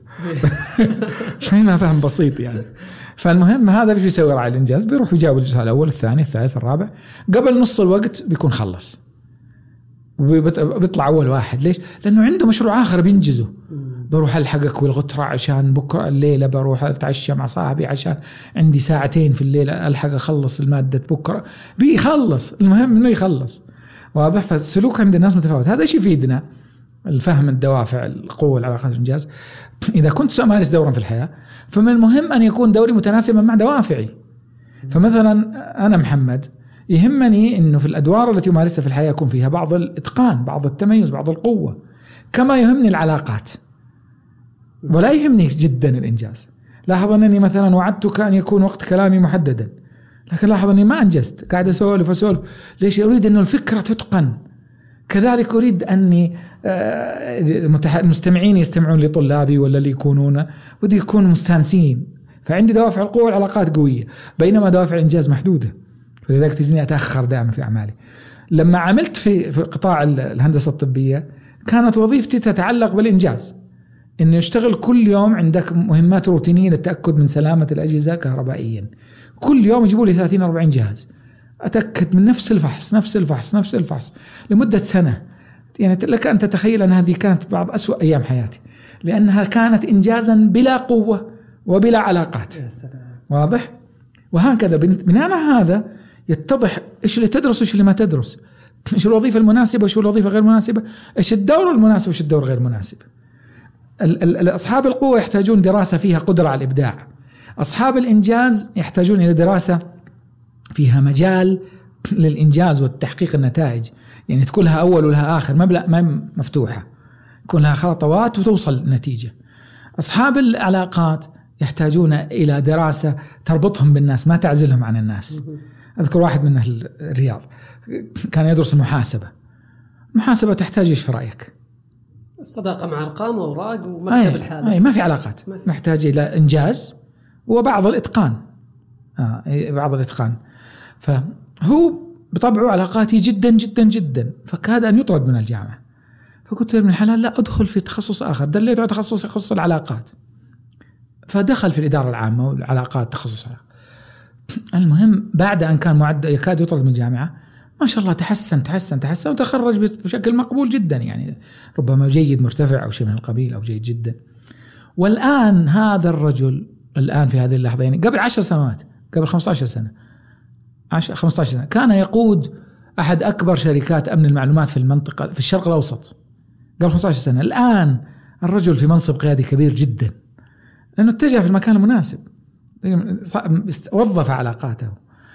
Speaker 2: فهمها فهم بسيط يعني. فالمهم هذا بيش يسوي راعي الإنجاز، بيروح يجاوب السؤال الأول الثاني الثالث الرابع قبل نص الوقت بيكون خلص وبيطلع أول واحد. ليش؟ لأنه عنده مشروع آخر بينجزه. بروح ألحقك والغترة عشان بكرة الليلة بروح أتعشى مع صاحبي عشان عندي ساعتين في الليلة ألحق أخلص المادة بكرة، بيخلص. المهم إنه يخلص. واضح؟ فالسلوك عند الناس متفاوت. هذا شيء يفيدنا الفهم الدوافع القوة العلاقات الإنجاز. إذا كنت سأمارس دورا في الحياة فمن المهم أن يكون دوري متناسبا مع دوافعي. فمثلا أنا محمد يهمني أنه في الأدوار التي أمارسها في الحياة يكون فيها بعض الإتقان، بعض التميز، بعض القوة. كما يهمني العلاقات ولا يهمني جدا الإنجاز. لاحظ أنني مثلا وعدتك أن يكون وقت كلامي محددا، لكن لاحظ أني ما أنجزت، قاعد أسولف أسولف. ليش؟ أريد أن الفكرة تتقن. كذلك أريد أني المستمعين يستمعون لطلابي ولا اللي يكونون ودي يكونوا مستانسين، فعندي دوافع القوة والعلاقات قوية، بينما دوافع الإنجاز محدودة، فلذلك تجني أتأخر دائما في أعمالي. لما عملت في في قطاع الهندسة الطبية كانت وظيفتي تتعلق بالإنجاز، إنه يشتغل كل يوم عندك مهمات روتينية للتأكد من سلامة الأجهزة كهربائيا. كل يوم يجيبوا لي ثلاثين أربعين جهاز، أتأكد من نفس الفحص نفس الفحص نفس الفحص لمدة سنة. يعني لك أن تتخيل أن هذه كانت بعض أسوأ أيام حياتي، لأنها كانت إنجازا بلا قوة وبلا علاقات.
Speaker 1: يا سلام.
Speaker 2: واضح؟ وهكذا بناء هذا يتضح إيش اللي تدرس وإيش اللي ما تدرس، إيش الوظيفة المناسبة وإيش الوظيفة غير مناسبة، إيش الدور المناسب وإيش الدور غير مناسب. أصحاب القوة يحتاجون دراسة فيها قدرة على الإبداع، أصحاب الإنجاز يحتاجون إلى دراسة فيها مجال للإنجاز والتحقيق النتائج، يعني تكون لها أول ولها آخر، ما ما مفتوحة، يكون لها خطوات وتوصل نتيجة. أصحاب العلاقات يحتاجون إلى دراسة تربطهم بالناس ما تعزلهم عن الناس. أذكر واحد من أهل الرياض كان يدرس المحاسبة. المحاسبة تحتاج إيش في رأيك؟
Speaker 1: الصداقة مع أرقام وأوراق ومكتب الحالة.
Speaker 2: أي ما في علاقات، نحتاج إلى إنجاز وبعض الإتقان. آه بعض الإتقان. فهو بطبعه علاقاتي جدا جدا جدا، فكاد أن يطرد من الجامعة. فقلت من الحلال لا أدخل في تخصص آخر، دليت على تخصص يخص العلاقات، فدخل في الإدارة العامة والعلاقات تخصص علاقات. المهم بعد أن كان معد يكاد يطرد من الجامعة ما شاء الله تحسن تحسن تحسن وتخرج بشكل مقبول جدا، يعني ربما جيد مرتفع أو شيء من القبيل أو جيد جدا. والآن هذا الرجل الآن في هذه اللحظة، يعني قبل عشر سنوات قبل خمسة عشر سنة خمسة عشر سنة كان يقود أحد أكبر شركات أمن المعلومات في المنطقة في الشرق الأوسط قبل خمسة عشر سنة. الآن الرجل في منصب قيادي كبير جدا لأنه اتجه في المكان المناسب، وظف علاقاته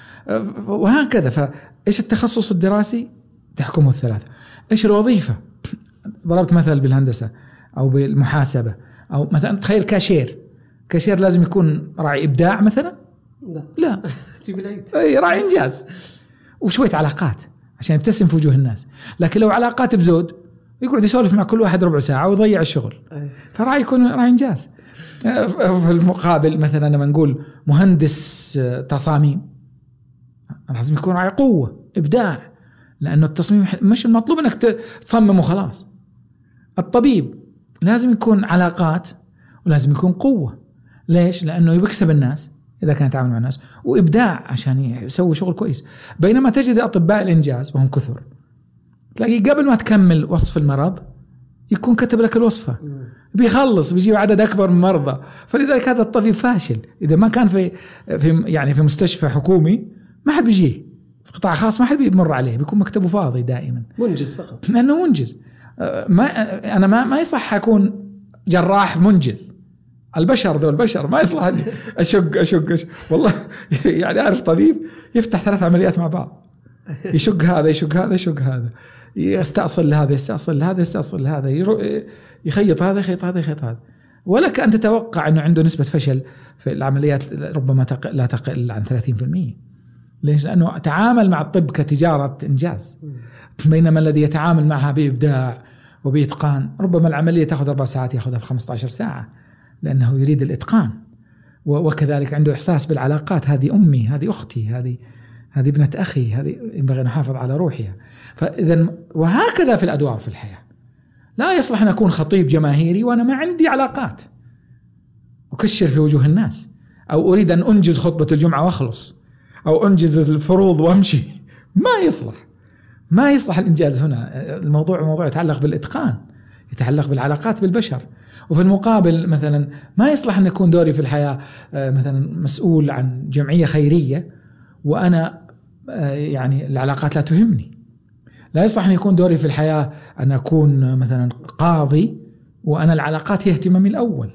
Speaker 2: وهكذا. فإيش التخصص الدراسي تحكمه الثلاثة. إيش الوظيفة؟ ضربت مثل بالهندسة أو بالمحاسبة، أو مثلا تخيل كاشير. كاشير لازم يكون راعي إبداع مثلا؟
Speaker 1: لا
Speaker 2: لا
Speaker 1: جيب العيد.
Speaker 2: أي راعي إنجاز وشوية علاقات عشان يبتسم في وجوه الناس. لكن لو علاقات بزود يقعد يسولف مع كل واحد ربع ساعة ويضيع الشغل. فراعي يكون راعي إنجاز. في المقابل مثلا لما نقول مهندس تصاميم لازم يكون راعي قوة إبداع، لأنه التصميم مش المطلوب أنك تصمم وخلاص. الطبيب لازم يكون علاقات ولازم يكون قوة. ليش؟ لأنه يكسب الناس إذا كان يتعامل مع الناس، وإبداع عشان يسوي شغل كويس. بينما تجد أطباء الإنجاز وهم كثر تلاقي قبل ما تكمل وصف المرض يكون كتب لك الوصفة، بيخلص بيجيب عدد أكبر من مرضى. فلذلك هذا الطبيب فاشل. إذا ما كان في في يعني في مستشفى حكومي ما حد بيجيه، في قطاع خاص ما حد بيمر عليه، بيكون مكتبه فاضي دائما،
Speaker 1: منجز فقط.
Speaker 2: لأنه منجز. ما أنا ما ما يصح أكون جراح منجز. البشر ذو البشر ما يصلح أشق أشق أشق والله. يعني أعرف طبيب يفتح ثلاث عمليات مع بعض، يشق هذا يشق هذا يشق هذا، يستأصل لهذا يستأصل لهذا يستأصل لهذا، يخيط هذا يخيط هذا يخيط هذا. ولك أن تتوقع أنه عنده نسبة فشل في العمليات ربما تقل لا تقل عن ثلاثين بالمئة. ليش؟ لأنه تعامل مع الطب كتجارة إنجاز، بينما الذي يتعامل معها بإبداع وبإتقان ربما العملية تأخذ أربع ساعات يأخذها في خمسة عشر ساعة، لأنه يريد الإتقان. وكذلك عنده إحساس بالعلاقات، هذه أمي، هذه أختي، هذه هذه ابنة أخي، هذه ينبغي أن نحافظ على روحها. فإذا وهكذا في الأدوار في الحياة. لا يصلح أن أكون خطيب جماهيري وأنا ما عندي علاقات أكشر في وجوه الناس، أو أريد أن أنجز خطبة الجمعة وأخلص، أو أنجز الفروض وأمشي. ما يصلح ما يصلح الإنجاز هنا. الموضوع موضوع يتعلق بالإتقان، يتعلق بالعلاقات بالبشر. وفي المقابل مثلا ما يصلح أن يكون دوري في الحياة مثلا مسؤول عن جمعية خيرية وأنا يعني العلاقات لا تهمني. لا يصلح أن يكون دوري في الحياة أن أكون مثلا قاضي وأنا العلاقات هي اهتمامي الأول،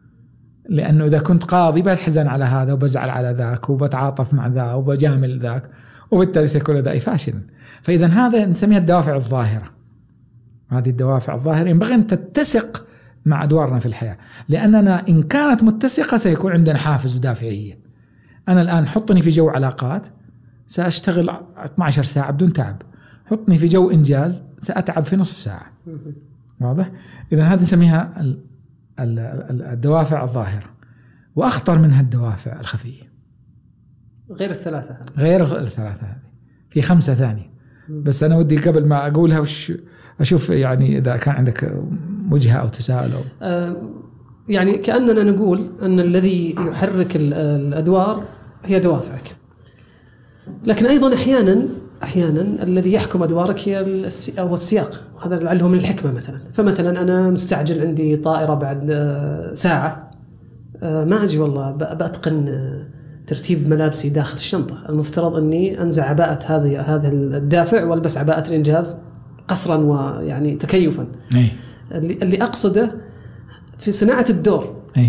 Speaker 2: لأنه إذا كنت قاضي بتحزن على هذا وبزعل على ذاك وبتعاطف مع ذا وبجامل ذاك، وبالتالي سيكون أدائي فاشل. فإذا هذا نسميها الدوافع الظاهرة. هذه الدوافع الظاهرة ينبغي أن تتسق مع أدوارنا في الحياة، لأننا إن كانت متسقة سيكون عندنا حافز ودافعية. أنا الآن حطني في جو علاقات سأشتغل اثنتي عشرة ساعة بدون تعب، حطني في جو إنجاز سأتعب في نصف ساعة. واضح؟ إذا هذه نسميها الدوافع الظاهرة. وأخطر منها الدوافع الخفية
Speaker 1: غير الثلاثة هذه.
Speaker 2: غير الثلاثة هذه في خمسة ثانية، بس أنا ودي قبل ما أقولها وش أشوف يعني إذا كان عندك وجهة أو تساؤل أو
Speaker 1: أه يعني كأننا نقول أن الذي يحرك الأدوار هي دوافعك، لكن أيضا أحيانا أحيانا الذي يحكم أدوارك هي أو السياق، وهذا لعله من الحكمة. مثلا فمثلا أنا مستعجل عندي طائرة بعد ساعة، ما أجي والله بأتقن ترتيب ملابسي داخل الشنطة، المفترض أني أنزع عباءة هذه هذا الدافع والبس عباءة الإنجاز قصرا ويعني تكيفا.
Speaker 2: أي.
Speaker 1: اللي, اللي أقصده في صناعة الدور.
Speaker 2: أي.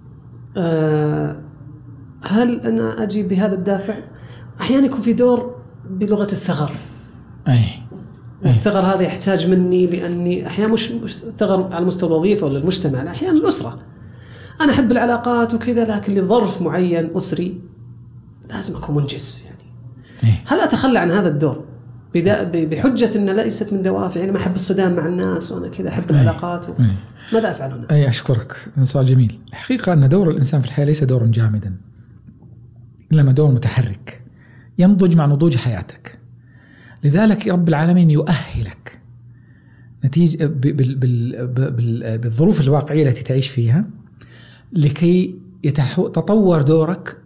Speaker 1: أه هل أنا أجي بهذا الدافع؟ أحيانا يكون في دور بلغة الثغر.
Speaker 2: أي. أي.
Speaker 1: الثغر هذا يحتاج مني، لأني أحيانا مش, مش ثغر على مستوى الوظيفة ولا المجتمع، أحيانا الأسرة. أنا أحب العلاقات وكذا، لكن لظرف معين أسري لازم أكون منجز يعني.
Speaker 2: أي.
Speaker 1: هل أتخلى عن هذا الدور بحجة أن ليست من دوافع، يعني ما أحب الصدام مع الناس وأنا كذا أحب العلاقات و... ماذا أفعل هنا؟
Speaker 2: أي أشكرك، سؤال جميل. الحقيقة أن دور الإنسان في الحياة ليس دورا جامدا، إنما دور متحرك ينضج مع نضوج حياتك. لذلك رب العالمين يؤهلك نتيجة بالظروف الواقعية التي تعيش فيها لكي يتطور دورك،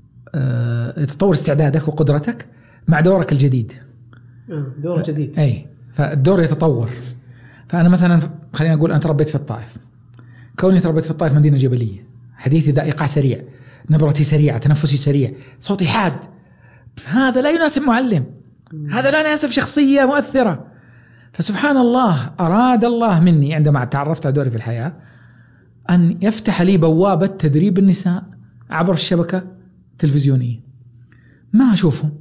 Speaker 2: يتطور استعدادك وقدرتك مع دورك الجديد.
Speaker 1: دور جديد.
Speaker 2: أي، فالدور يتطور. فأنا مثلا خلينا نقول أنا تربيت في الطائف، كوني تربيت في الطائف مدينة جبلية، حديثي ذا إيقاع سريع، نبرتي سريعة، تنفسي سريع، صوتي حاد، هذا لا يناسب معلم، هذا لا يناسب شخصية مؤثرة. فسبحان الله أراد الله مني عندما تعرفت على دوري في الحياة أن يفتح لي بوابة تدريب النساء عبر الشبكة التلفزيونية، ما أشوفهم،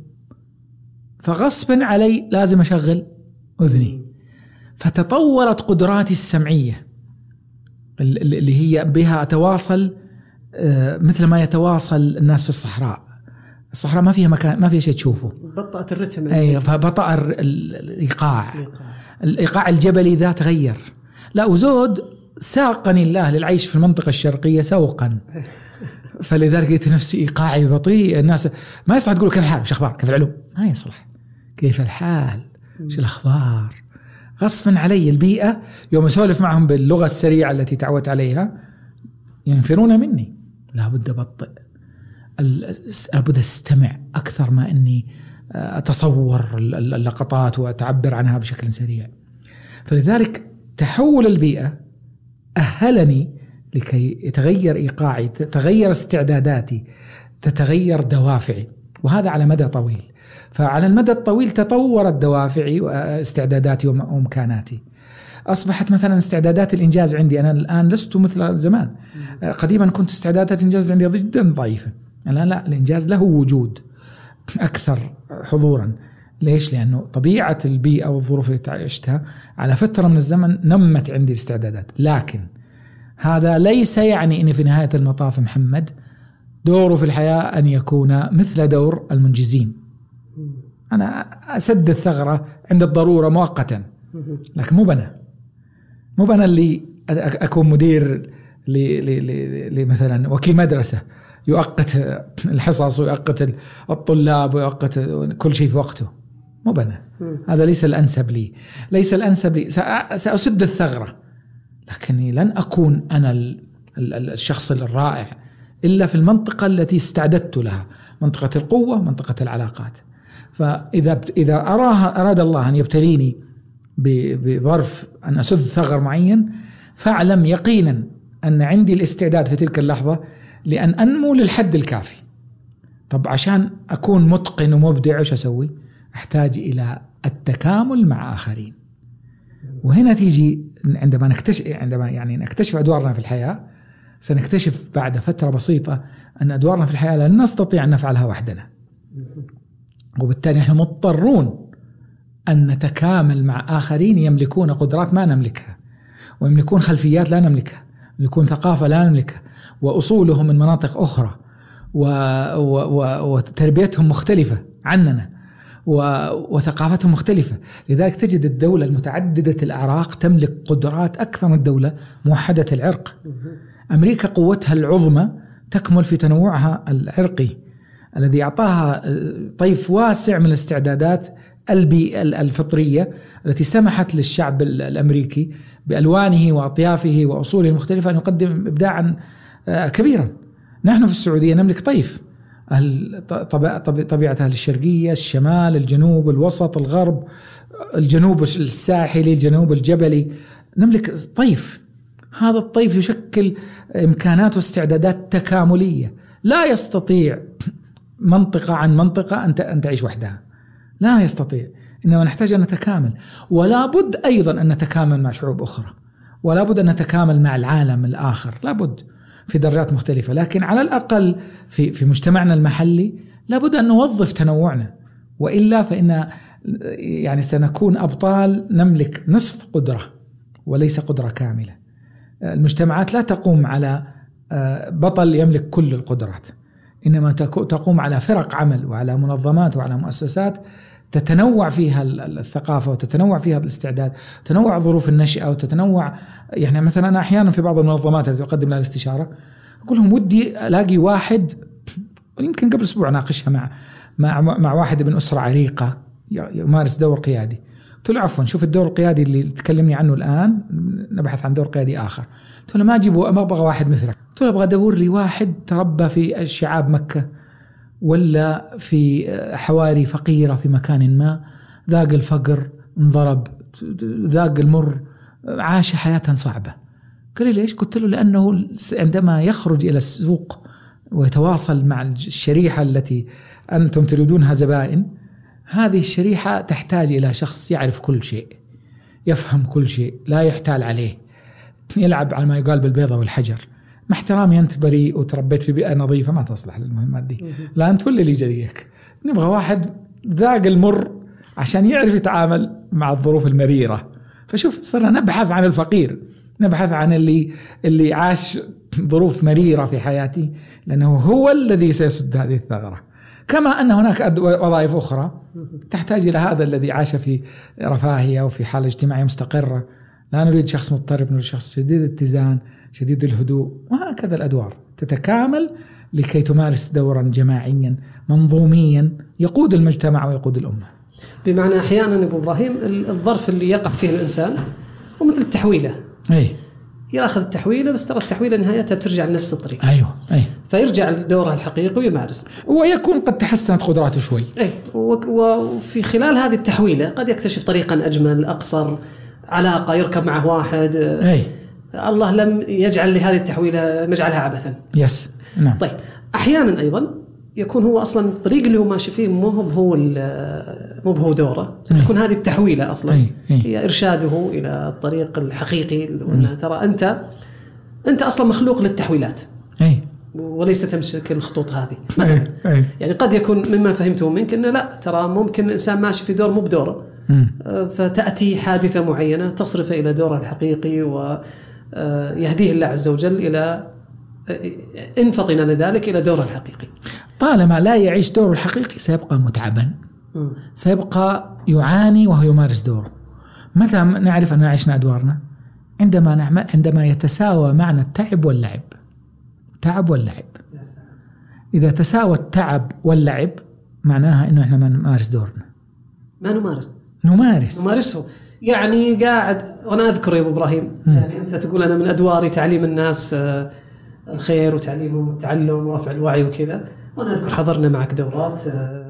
Speaker 2: فغصبا علي لازم أشغل أذني. فتطورت قدراتي السمعية اللي هي بها أتواصل مثل ما يتواصل الناس في الصحراء. الصحراء ما فيها مكان، ما فيها شيء تشوفه،
Speaker 1: بطأت الرتم.
Speaker 2: أي، فبطأ الإيقاع. الإيقاع الجبلي ذا تغير. لا، وزود ساقني الله للعيش في المنطقة الشرقية سوقا، فلذلك قلت نفسي إيقاعي بطيء. الناس ما يصلح تقول كيف الحال، وش أخبار، كيف العلوم، ما يصلح كيف الحال، وش الأخبار. غصبا علي البيئة يوم أسولف معهم باللغة السريعة التي تعودت عليها ينفرون مني. لابد أبطئ، لابد أستمع أكثر ما أني أتصور اللقطات وأتعبر عنها بشكل سريع. فلذلك تحول البيئة أهلني لكي يتغير إيقاعي، تتغير استعداداتي، تتغير دوافعي، وهذا على مدى طويل. فعلى المدى الطويل تطورت دوافعي واستعداداتي وإمكاناتي. أصبحت مثلا استعدادات الإنجاز عندي أنا الآن لست مثل زمان. قديما كنت استعدادات الإنجاز عندي جدا ضعيفة، الآن لا، الإنجاز له وجود أكثر حضورا. ليش؟ لأنه طبيعة البيئة والظروف اللي عشتها على فترة من الزمن نمت عندي الاستعدادات. لكن هذا ليس يعني أني في نهاية المطاف محمد دوره في الحياة أن يكون مثل دور المنجزين. أنا أسد الثغرة عند الضرورة مؤقتا، لكن مو بنا مو بنا اللي أكون مدير لمثلا وكيل مدرسة يؤقت الحصص ويؤقت الطلاب ويؤقت كل شيء في وقته، مو بنا. هذا ليس الأنسب لي، ليس الأنسب لي. سأسد الثغرة، لكني لن أكون أنا الشخص الرائع إلا في المنطقة التي استعددت لها، منطقة القوة، منطقة العلاقات. فإذا إذا أراها أراد الله أن يبتليني بظرف أن أسد ثغر معين، فاعلم يقينا أن عندي الاستعداد في تلك اللحظة لأن أنمو للحد الكافي. طب عشان أكون متقن ومبدع وش أسوي؟ أحتاج إلى التكامل مع آخرين. وهنا تيجي عندما نكتشف عندما يعني نكتشف أدوارنا في الحياة، سنكتشف بعد فترة بسيطة أن أدوارنا في الحياة لن نستطيع أن نفعلها وحدنا، وبالتالي نحن مضطرون أن نتكامل مع آخرين يملكون قدرات ما نملكها، ويملكون خلفيات لا نملكها، يملكون ثقافة لا نملكها، وأصولهم من مناطق أخرى، و... و... و... وتربيتهم مختلفة عننا، و... وثقافتهم مختلفة. لذلك تجد الدولة المتعددة الأعراق تملك قدرات أكثر من الدولة موحدة العرق. أمريكا قوتها العظمى تكمل في تنوعها العرقي الذي أعطاها طيف واسع من الاستعدادات البيئة الفطرية التي سمحت للشعب الأمريكي بألوانه وأطيافه وأصوله المختلفة أن يقدم إبداعا كبيرا. نحن في السعودية نملك طيف، طبيعة أهل الشرقية، الشمال، الجنوب، الوسط، الغرب، الجنوب الساحلي، الجنوب الجبلي، نملك طيف. هذا الطيف يشكل إمكانات واستعدادات تكاملية لا يستطيع منطقة عن منطقة أن تعيش وحدها، لا يستطيع، إنما نحتاج أن نتكامل. ولا بد أيضا أن نتكامل مع شعوب أخرى، ولا بد أن نتكامل مع العالم الآخر، لا بد في درجات مختلفة، لكن على الأقل في في مجتمعنا المحلي لا بد أن نوظف تنوعنا، وإلا فإن يعني سنكون أبطال نملك نصف قدرة وليس قدرة كاملة. المجتمعات لا تقوم على بطل يملك كل القدرات، إنما تقوم على فرق عمل وعلى منظمات وعلى مؤسسات تتنوع فيها الثقافة وتتنوع فيها الاستعداد، تتنوع ظروف النشأة وتتنوع. يعني مثلا أنا أحيانا في بعض المنظمات التي تقدم لها الاستشارة أقول لهم ودي ألاقي واحد، يمكن قبل أسبوع ناقشها مع مع مع واحد من أسرة عريقة يمارس دور قيادي. قلت له عفوا، شوف الدور القيادي اللي تكلمني عنه الآن نبحث عن دور قيادي آخر. قلت له ما أجيب ما أبغى واحد مثلك، قلت له أبغى أدور لي واحد تربى في شعاب مكة ولا في حواري فقيرة في مكان ما، ذاق الفقر، انضرب، ذاق المر، عاش حياة صعبة. قال لي ليش؟ قلت له لأنه عندما يخرج إلى السوق ويتواصل مع الشريحة التي أنتم تريدونها زبائن، هذه الشريحة تحتاج إلى شخص يعرف كل شيء، يفهم كل شيء، لا يحتال عليه، يلعب على ما يقال بالبيضة والحجر. مع احترامي أنت بريء وتربيت في بيئة نظيفة ما تصلح للمهمات دي، لا أنت ولا اللي جريك. نبغى واحد ذاق المر عشان يعرف يتعامل مع الظروف المريرة. فشوف صرنا نبحث عن الفقير، نبحث عن اللي اللي عاش ظروف مريرة في حياتي، لأنه هو الذي سيسد هذه الثغرة. كما أن هناك وظائف أخرى تحتاج إلى هذا الذي عاش في رفاهية وفي حالة اجتماعية مستقرة. لا نريد شخص مضطرب، نريد شخص شديد الاتزان، شديد الهدوء، وهكذا الأدوار تتكامل لكي تمارس دورا جماعيا منظوميا يقود المجتمع ويقود الأمة.
Speaker 1: بمعنى أحيانا أبو إبراهيم الظرف اللي يقع فيه الإنسان ومثل التحويلة،
Speaker 2: أي
Speaker 1: يأخذ التحويلة، بس ترى التحويلة نهايتها بترجع لنفس الطريق.
Speaker 2: أيوة أي.
Speaker 1: فيرجع لدوره الحقيقي ويمارس،
Speaker 2: ويكون قد تحسنت قدراته شوي.
Speaker 1: أي. وفي خلال هذه التحويلة قد يكتشف طريقا أجمل، أقصر، علاقة يركب معه واحد.
Speaker 2: أي.
Speaker 1: الله لم يجعل لهذه التحويلة مجعلها عبثا.
Speaker 2: يس. نعم.
Speaker 1: طيب أحيانا أيضا يكون هو أصلا الطريق اللي هو ماشي فيه مو هو مو هو دوره، ستكون هذه التحويلة أصلا
Speaker 2: أي. أي.
Speaker 1: هي إرشاده إلى الطريق الحقيقي، وأن ترى أنت أنت أصلا مخلوق للتحويلات.
Speaker 2: أي.
Speaker 1: وليس تمسك الخطوط هذه مثلا.
Speaker 2: أي. أي.
Speaker 1: يعني قد يكون مما فهمته منك إنه لا، ترى ممكن الإنسان ماشي في دور مو بدوره، فتأتي حادثة معينة تصرف إلى دوره الحقيقي ويهديه الله عز وجل إلى إن فطن لذلك إلى دوره الحقيقي.
Speaker 2: طالما لا يعيش دوره الحقيقي سيبقى متعبا، سيبقى يعاني وهو يمارس دوره. متى نعرف أن عشنا أدوارنا؟ عندما نعمل، عندما يتساوى معنا التعب واللعب. تعب واللعب، إذا تساوى التعب واللعب معناها إنه إحنا ما نمارس دورنا،
Speaker 1: ما نمارس
Speaker 2: نمارس
Speaker 1: نمارسه. يعني قاعد، وأنا أذكر يا أبو إبراهيم، يعني أنت تقول أنا من أدواري تعليم الناس الخير وتعليمهم والتعلم ورفع الوعي وكذا، وأنا أذكر حضرنا معك دورات،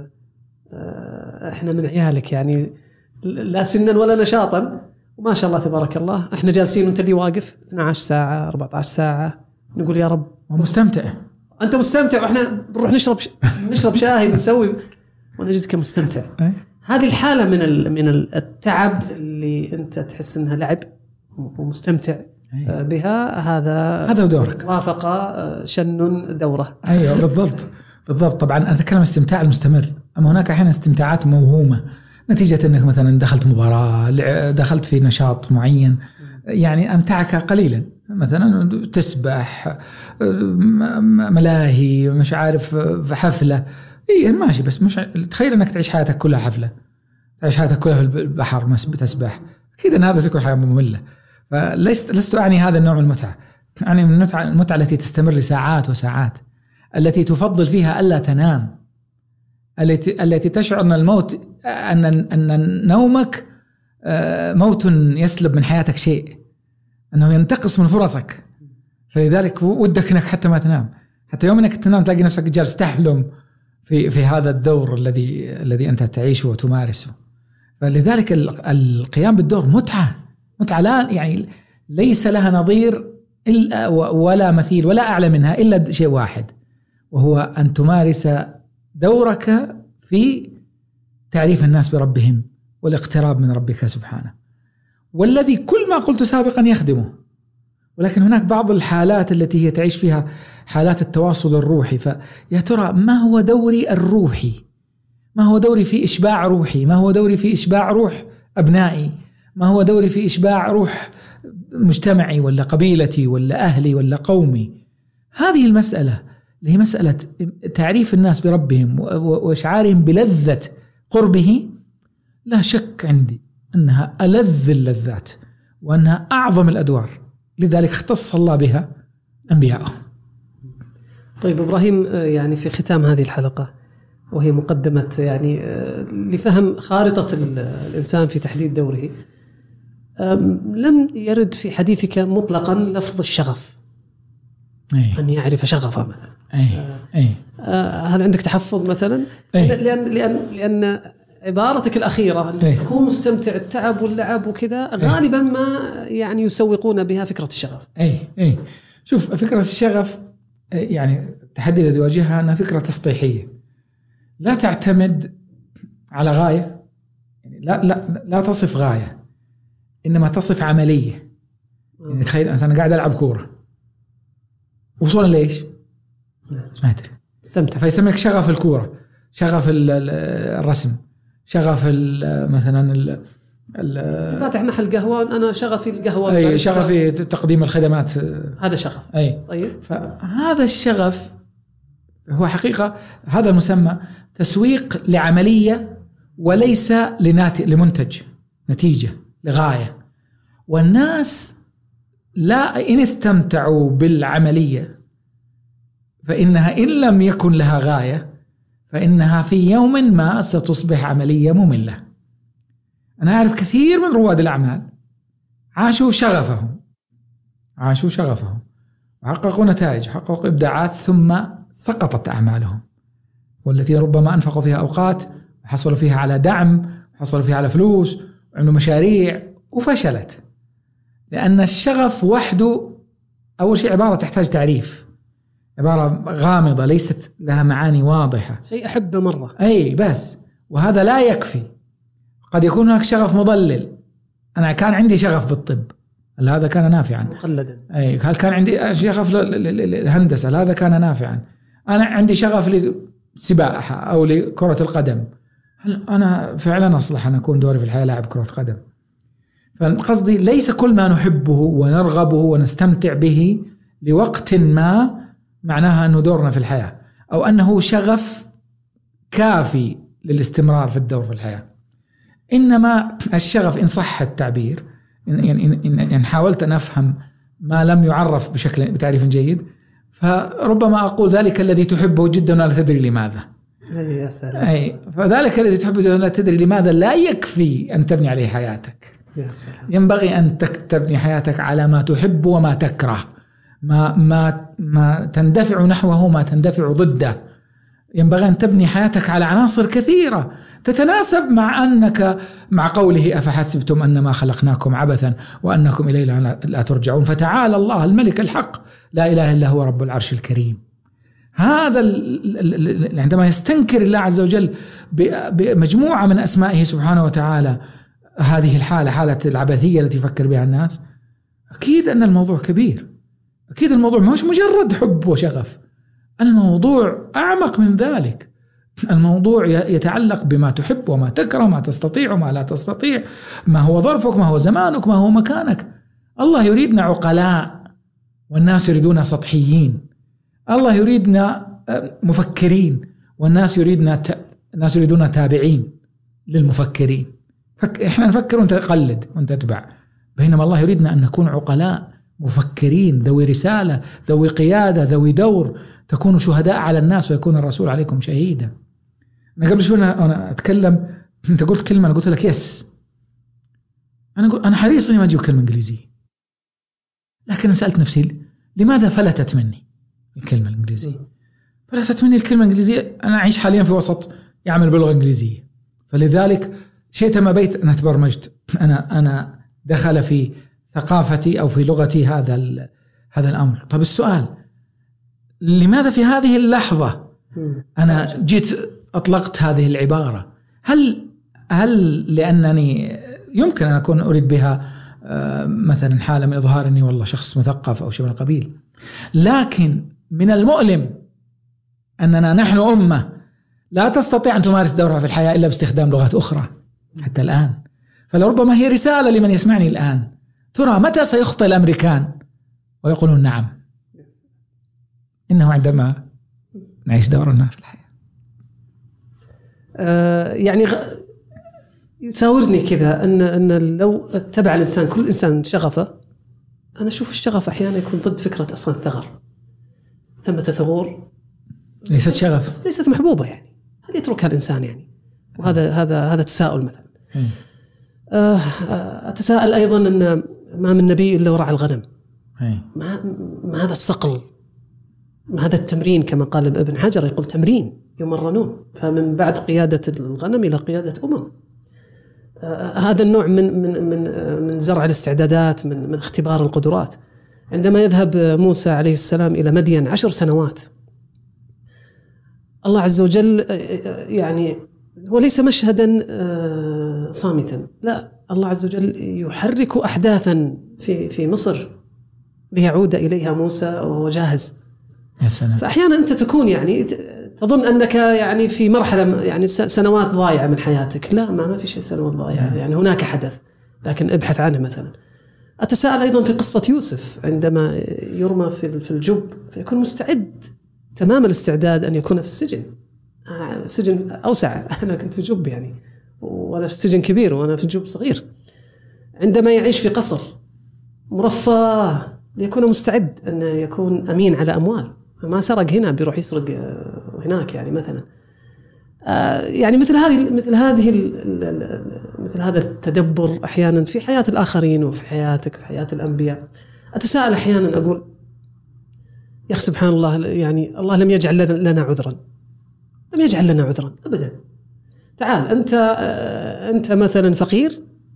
Speaker 1: إحنا من عيالك يعني لا سنا ولا نشاطا، وما شاء الله تبارك الله إحنا جالسين وأنت اللي واقف اثنتي عشرة ساعة أربعة عشر ساعة نقول يا رب،
Speaker 2: ومستمتع.
Speaker 1: أنت مستمتع وإحنا بنروح نشرب ش... نشرب شاي بنسوي، ونجدك مستمتع. هذه الحالة من من التعب اللي أنت تحس إنها لعب ومستمتع بها، هذا
Speaker 2: هذا دورك،
Speaker 1: وافق شن دوره.
Speaker 2: أيوة بالضبط بالضبط. طبعا أنا أتكلم استمتاع المستمر، أما هناك أحيانا استمتاعات موهومة، نتيجة أنك مثلا دخلت مباراة، دخلت في نشاط معين يعني أمتعك قليلا، مثلا تسبح، ملاهي، مش عارف، في حفلة، إيه ماشي، بس مش تخيل أنك تعيش حياتك كلها حفلة، تعيش حياتك كلها في البحر بتسبح، كذا أن هذا تكون حياة مملة. فلست لست أعني هذا النوع من المتعة، يعني من المتعة المتعة التي تستمر لساعات وساعات، التي تفضل فيها ألا تنام، التي التي تشعر أن الموت أن أن نومك موت يسلب من حياتك شيء، أنه ينتقص من فرصك، فلذلك ودك أنك حتى ما تنام، حتى يوم أنك تنام تلاقي نفسك جالس تحلم في في هذا الدور الذي الذي أنت تعيشه وتمارسه. فلذلك القيام بالدور متعة متعة لا يعني ليس لها نظير إلا ولا مثيل ولا أعلى منها إلا شيء واحد، وهو أن تمارس دورك في تعريف الناس بربهم والاقتراب من ربك سبحانه، والذي كل ما قلت سابقا يخدمه. ولكن هناك بعض الحالات التي هي تعيش فيها حالات التواصل الروحي، فيا ترى ما هو دوري الروحي؟ ما هو دوري في إشباع روحي؟ ما هو دوري في إشباع روح أبنائي؟ ما هو دوري في إشباع روح مجتمعي ولا قبيلتي ولا أهلي ولا قومي؟ هذه المسألة اللي هي مسألة تعريف الناس بربهم وإشعارهم بلذة قربه، لا شك عندي أنها ألذ اللذات وأنها أعظم الأدوار، لذلك اختص الله بها أنبياءه.
Speaker 1: طيب إبراهيم، يعني في ختام هذه الحلقة وهي مقدمة يعني لفهم خارطة الإنسان في تحديد دوره، لم يرد في حديثك مطلقا لفظ الشغف،
Speaker 2: أي.
Speaker 1: أن يعرف شغفه مثلا.
Speaker 2: أي. أي.
Speaker 1: هل عندك تحفظ مثلا؟
Speaker 2: أي.
Speaker 1: لأن, لأن, لأن عبارتك الأخيرة أن تكون مستمتع التعب واللعب وكذا غالبا ما يعني يسوقون بها فكرة الشغف.
Speaker 2: أي. أي. شوف، فكرة الشغف يعني التحدي الذي يواجهها أنها فكرة تسطيحية، لا تعتمد على غاية، يعني لا لا لا تصف غاية، إنما تصف عملية. يعني تخيل أنا قاعد ألعب كورة، وصولا ليش؟ ما أدري،
Speaker 1: استمتع،
Speaker 2: فيسميك شغف الكورة، شغف الرسم، شغف مثلا
Speaker 1: فاتح محل قهوة، أنا شغفي القهوة،
Speaker 2: أي شغفي تقديم الخدمات،
Speaker 1: هذا شغف.
Speaker 2: أي.
Speaker 1: طيب،
Speaker 2: فهذا الشغف هو حقيقة هذا المسمى تسويق لعملية وليس لناتج لمنتج، نتيجة لغاية. والناس لا إن استمتعوا بالعملية فإنها إن لم يكن لها غاية فإنها في يوم ما ستصبح عملية مملة. أنا أعرف كثير من رواد الأعمال عاشوا شغفهم عاشوا شغفهم وحققوا نتائج، حققوا إبداعات، ثم سقطت أعمالهم، والتي ربما أنفقوا فيها أوقات وحصلوا فيها على دعم، وحصلوا فيها على فلوس، وعملوا مشاريع وفشلت. لأن الشغف وحده أول شيء عبارة تحتاج تعريف، عبارة غامضة ليست لها معاني واضحة،
Speaker 1: شيء أحبه مرة،
Speaker 2: أي بس، وهذا لا يكفي. قد يكون هناك شغف مضلل. أنا كان عندي شغف بالطب، هذا كان نافعا
Speaker 1: مقلدا.
Speaker 2: أي، هل كان عندي شغف للهندسة، هذا كان نافعا. أنا عندي شغف للسباحة أو لكرة القدم، هل أنا فعلا أصلح أن أكون دوري في الحياة لاعب كرة قدم؟ فقصدي ليس كل ما نحبه ونرغبه ونستمتع به لوقت ما معناها أنه دورنا في الحياة أو أنه شغف كافي للاستمرار في الدور في الحياة. إنما الشغف إن صح التعبير، إن, إن, إن, إن حاولت أن أفهم ما لم يعرف بشكل بتعريف جيد، فربما أقول ذلك الذي تحبه جدا ولا تدري لماذا.
Speaker 1: يا سلام.
Speaker 2: أي، فذلك الذي تحبه ولا تدري لماذا لا يكفي أن تبني عليه حياتك.
Speaker 1: يا سلام.
Speaker 2: ينبغي أن تبني حياتك على ما تحب وما تكره، ما ما ما تندفع نحوه وما تندفع ضده. ينبغي أن تبني حياتك على عناصر كثيرة تتناسب مع أنك مع قوله أفحسبتم أنما خلقناكم عبثا وأنكم إلينا لا ترجعون فتعالى الله الملك الحق لا إله إلا هو رب العرش الكريم. هذا عندما يستنكر الله عز وجل بمجموعة من أسمائه سبحانه وتعالى هذه الحالة، حالة العبثية التي يفكر بها الناس، أكيد أن الموضوع كبير، أكيد الموضوع مش مجرد حب وشغف، الموضوع أعمق من ذلك. الموضوع يتعلق بما تحب وما تكره، ما تستطيع وما لا تستطيع، ما هو ظرفك، ما هو زمانك، ما هو مكانك. الله يريدنا عقلاء والناس يريدون سطحيين. الله يريدنا مفكرين والناس يريدنا ت... الناس يريدون تابعين للمفكرين. فك... احنا نفكر وانت تقلد وانت تتبع، بينما الله يريدنا أن نكون عقلاء مفكرين ذوي رسالة ذوي قيادة ذوي دور، تكونوا شهداء على الناس ويكون الرسول عليكم شهيدا. أنا قبل شوي أنا أتكلم أنت قلت كلمة أنا قلت لك يس، أنا قلت أنا حريص إني ما أجيب كلمة إنجليزية، لكن أنا سألت نفسي لماذا فلتت مني الكلمة الإنجليزية؟ فلتت مني الكلمة الإنجليزية. أنا أعيش حاليا في وسط يعمل باللغة الإنجليزية، فلذلك شئت ما بيت أنا تبرمجت، أنا أنا دخل في ثقافتي أو في لغتي هذا هذا الأمر. طب السؤال لماذا في هذه اللحظة أنا جيت أطلقت هذه العبارة؟ هل هل لأنني يمكن أن أكون أريد بها مثلا حالة من إظهار أني والله شخص مثقف أو شيء من القبيل، لكن من المؤلم أننا نحن أمة لا تستطيع أن تمارس دورها في الحياة إلا باستخدام لغات أخرى حتى الآن. فلربما هي رسالة لمن يسمعني الآن، ترى متى سيخطئ الأمريكان ويقولون نعم، إنه عندما نعيش دورنا في الحياة.
Speaker 1: آه يعني غ... يساورني كذا أن أن لو اتبع الإنسان كل إنسان شغفه، أنا أشوف الشغف أحيانا يكون ضد فكرة أصلا الثغر. ثمة ثغور
Speaker 2: ليست شغف،
Speaker 1: ليست محبوبة، يعني هل يتركها الإنسان يعني؟ وهذا هذا هذا تساؤل مثلا. آه أتساءل أيضا أن ما من نبي إلا ورعى الغنم. ما ما هذا الصقل، ما هذا التمرين كما قال ابن حجر، يقول تمرين يمرنون، فمن بعد قيادة الغنم إلى قيادة أمم. آه هذا النوع من من من من زرع الاستعدادات، من من اختبار القدرات. عندما يذهب موسى عليه السلام إلى مدين عشر سنوات، الله عز وجل يعني هو ليس مشهدا صامتا، لا، الله عز وجل يحرك أحداثا في في مصر ليعود إليها موسى وهو جاهز.
Speaker 2: يا سلام.
Speaker 1: فأحيانا أنت تكون يعني تظن أنك يعني في مرحلة يعني سنوات ضايعة من حياتك، لا، ما ما في شيء سنوات ضايعة، يعني هناك حدث لكن ابحث عنه. مثلا أتساءل أيضا في قصة يوسف عندما يرمى في في الجب، فيكون مستعد تمام الاستعداد أن يكون في السجن، سجن أوسع. أنا كنت في جب يعني، وأنا في سجن كبير وأنا في جب صغير. عندما يعيش في قصر مرفه ليكون مستعد أن يكون أمين على أموال، ما سرق هنا بيروح يسرق هناك يعني مثلا. يعني مثل هذه مثل هذه مثل هذا التدبر أحيانا في حياة الآخرين وفي حياتك في حياة الأنبياء. أتساءل أحيانا أقول يا أخي سبحان الله، يعني الله لم يجعل لنا عذرا، لم يجعل لنا عذرا أبدا. تعال أنت أنت مثلا فقير،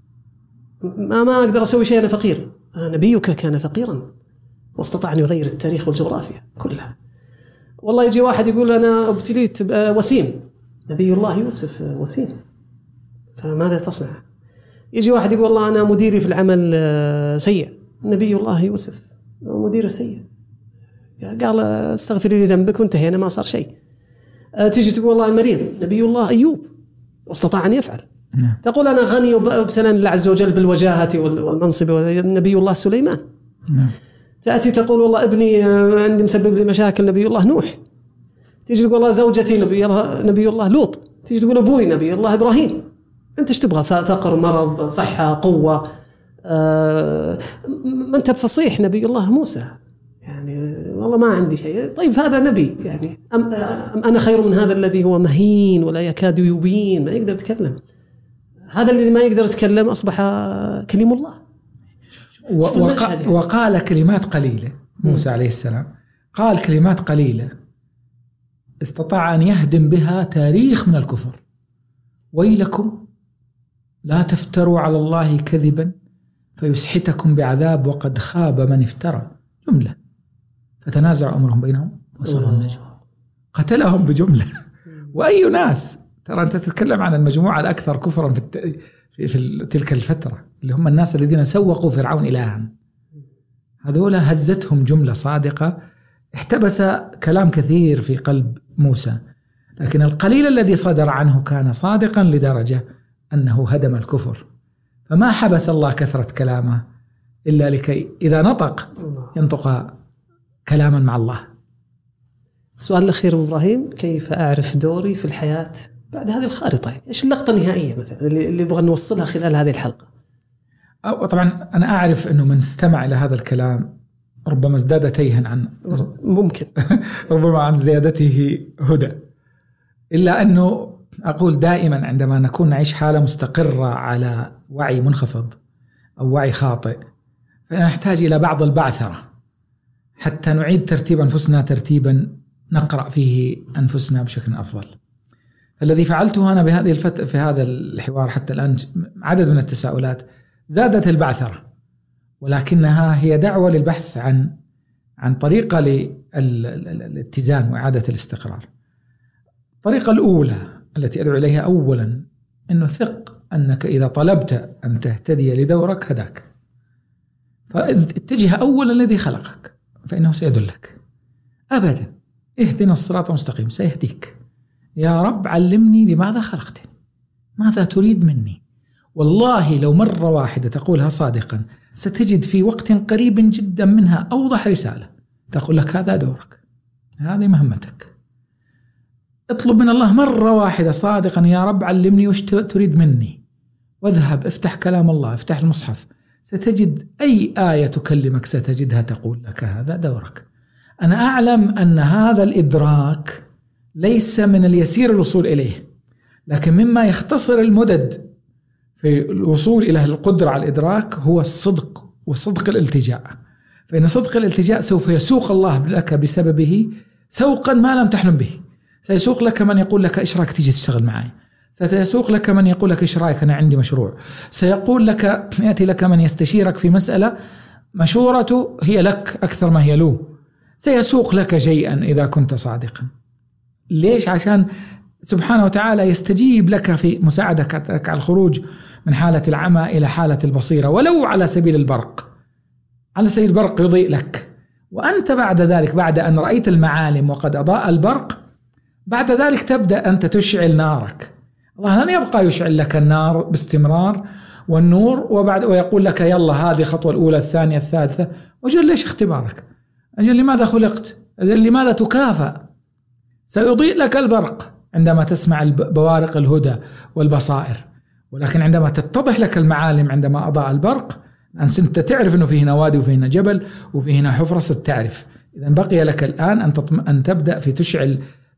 Speaker 1: ما ما أقدر أسوي شيء، أنا فقير. نبيك كان فقيرا واستطاع أن يغير التاريخ والجغرافيا كلها. والله يجي واحد يقول أنا ابتليت وسيم، نبي الله يوسف وسيم، فماذا تصنع؟ يجي واحد يقول والله أنا مديري في العمل سيء، نبي الله يوسف مدير سيء، قال استغفري لي ذنبك وانتهينا، ما صار شيء. تيجي تقول والله المريض، نبي الله أيوب واستطاع أن يفعل. نعم. تقول أنا غني وابتلى الله عز وجل بالوجاهة والمنصب، نبي الله سليمان. نعم. تأتي تقول والله ابني عندي مسبب لي مشاكل، نبي الله نوح. تيجي تقول والله زوجتي، نبي الله نبي الله لوط. تيجي تقول أبوي، نبي الله إبراهيم. أنت ايش تبغى؟ فقر، مرض، صحة، قوة، آه ما أنت بفصيح، نبي الله موسى. يعني والله ما عندي شيء. طيب هذا نبي يعني، أم, أم أنا خير من هذا الذي هو مهين ولا يكاد يبين، ما يقدر يتكلم. هذا الذي ما يقدر يتكلم أصبح كلم الله.
Speaker 2: وق... وقال كلمات قليلة موسى عليه السلام، قال كلمات قليلة استطاع أن يهدم بها تاريخ من الكفر. ويلكم لا تفتروا على الله كذبا فيسحتكم بعذاب وقد خاب من افترى. جملة، فتنازعوا أمرهم بينهم وصاروا النجوى. قتلهم بجملة. وأي ناس، ترى أنت تتكلم عن المجموعة الأكثر كفرا في, الت... في, في تلك الفترة، اللي هم الناس الذين سوقوا فرعون إلها. هذولا هزتهم جملة صادقة، احتبس كلام كثير في قلب موسى. لكن القليل الذي صدر عنه كان صادقا لدرجة أنه هدم الكفر. فما حبس الله كثرة كلامه إلا لكي إذا نطق ينطق كلاما مع الله.
Speaker 1: السؤال الأخير إبراهيم، كيف أعرف دوري في الحياة بعد هذه الخارطة؟ إيش اللقطة النهائية مثلا اللي اللي نبغى نوصلها خلال هذه الحلقة؟
Speaker 2: أو طبعا أنا أعرف أنه من استمع إلى هذا الكلام ربما ازداد تيها عن
Speaker 1: ممكن
Speaker 2: ربما عن زيادته هدى، إلا أنه أقول دائما عندما نكون نعيش حالة مستقرة على وعي منخفض أو وعي خاطئ فنحتاج إلى بعض البعثرة حتى نعيد ترتيب أنفسنا ترتيبا نقرأ فيه أنفسنا بشكل أفضل. فالذي فعلته أنا بهذه الفترة في هذا الحوار حتى الآن عدد من التساؤلات زادت البعثرة، ولكنها هي دعوة للبحث عن عن طريقة للاتزان وإعادة الاستقرار. الطريقة الأولى التي أدعو إليها أولا أنه ثق أنك إذا طلبت أن تهتدي لدورك هداك، فاتجه أولا الذي خلقك فإنه سيدلك أبدا. اهدنا الصراط المستقيم، سيهديك. يا رب علمني لماذا خلقتني، ماذا تريد مني. والله لو مرة واحدة تقولها صادقا ستجد في وقت قريب جدا منها أوضح رسالة تقول لك هذا دورك، هذه مهمتك. اطلب من الله مرة واحدة صادقا يا رب علمني وش تريد مني، واذهب افتح كلام الله، افتح المصحف، ستجد أي آية تكلمك ستجدها تقول لك هذا دورك. أنا أعلم أن هذا الإدراك ليس من اليسير الوصول إليه، لكن مما يختصر المدد في الوصول إلى القدرة على الإدراك هو الصدق وصدق الالتجاء. فإن صدق الالتجاء سوف يسوق الله لك بسببه سوقا ما لم تحلم به. سيسوق لك من يقول لك إيش رأيك تيجي تشتغل معي، سيسوق لك من يقول لك إيش رأيك أنا عندي مشروع، سيقول لك يأتي لك من يستشيرك في مسألة مشورته هي لك أكثر ما هي له، سيسوق لك شيئا إذا كنت صادقا. ليش؟ عشان سبحانه وتعالى يستجيب لك في مساعدتك على الخروج من حالة العمى إلى حالة البصيرة، ولو على سبيل البرق. على سبيل البرق يضيء لك، وأنت بعد ذلك بعد أن رأيت المعالم وقد أضاء البرق بعد ذلك تبدأ أنت تشعل نارك. الله لن يبقى يشعل لك النار باستمرار والنور وبعد ويقول لك يلا هذه الخطوة الأولى الثانية الثالثة. وجل ليش اختبارك؟ أجل لماذا خلقت؟ أجل لماذا تكافأ؟ سيضيء لك البرق عندما تسمع بوارق الهدى والبصائر، ولكن عندما تتضح لك المعالم عندما أضاء البرق أنت تعرف أنه فيه هنا وادي وفيه هنا جبل وفيه هنا حفرة ستعرف. إذن بقي لك الآن أن, أن تبدأ في تشعل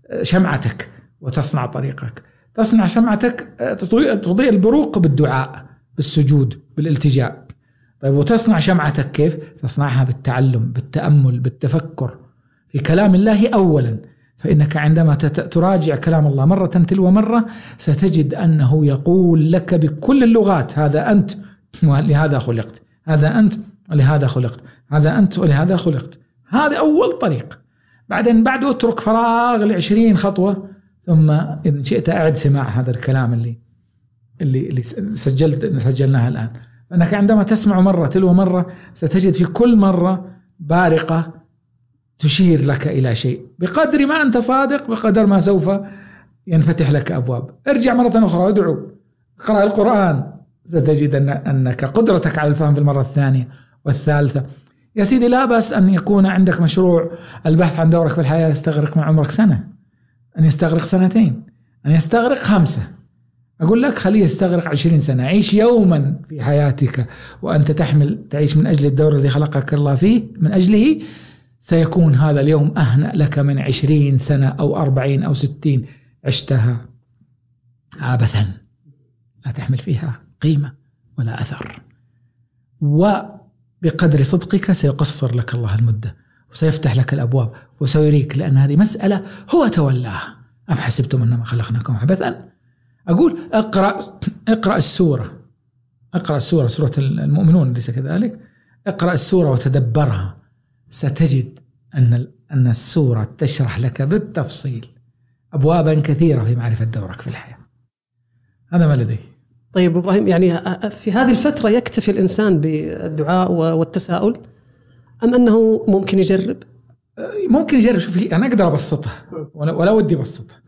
Speaker 2: شمعتك وتصنع طريقك. تصنع شمعتك تضيء البروق بالدعاء بالسجود بالالتجاء. طيب وتصنع شمعتك كيف؟ تصنعها بالتعلم بالتأمل بالتفكر في كلام الله أولا. فإنك عندما تراجع كلام الله مرة تلو مرة ستجد أنه يقول لك بكل اللغات هذا أنت ولهذا خلقت، هذا أنت ولهذا خلقت، هذا أنت ولهذا خلقت. هذا أول طريق. بعدين بعد اترك فراغ لعشرين خطوة ثم إن شئت أعد سماع هذا الكلام اللي اللي اللي سجلت سجلناها الآن. فإنك عندما تسمع مرة تلو مرة ستجد في كل مرة بارقة تشير لك إلى شيء. بقدر ما أنت صادق بقدر ما سوف ينفتح لك أبواب. ارجع مرة أخرى ادعو، اقرأ القرآن، ستجد أن أنك قدرتك على الفهم في المرة الثانية والثالثة. يا سيدي لا بأس أن يكون عندك مشروع البحث عن دورك في الحياة يستغرق مع عمرك سنة، أن يستغرق سنتين، أن يستغرق خمسة. أقول لك خليه يستغرق عشرين سنة. عيش يوما في حياتك وأنت تحمل تعيش من أجل الدور الذي خلقك الله فيه من أجله، سيكون هذا اليوم أهنأ لك من عشرين سنة أو أربعين أو ستين عشتها عابثا لا تحمل فيها قيمة ولا أثر. وبقدر صدقك سيقصر لك الله المدة وسيفتح لك الأبواب وسيريك، لأن هذه مسألة هو تولاها. أم حسبتم أنما خلقناكم عبثا؟ أقول اقرأ اقرأ السورة اقرأ السورة سورة المؤمنون ليس كذلك؟ اقرأ السورة وتدبرها، ستجد أن أن السورة تشرح لك بالتفصيل أبوابا كثيرة في معرفة دورك في الحياة. هذا ما لدي.
Speaker 1: طيب إبراهيم، يعني في هذه الفترة يكتفي الإنسان بالدعاء والتساؤل أم أنه ممكن يجرب؟
Speaker 2: ممكن يجرب. شوفي أنا أقدر أبسطها ولا ودي أبسطها.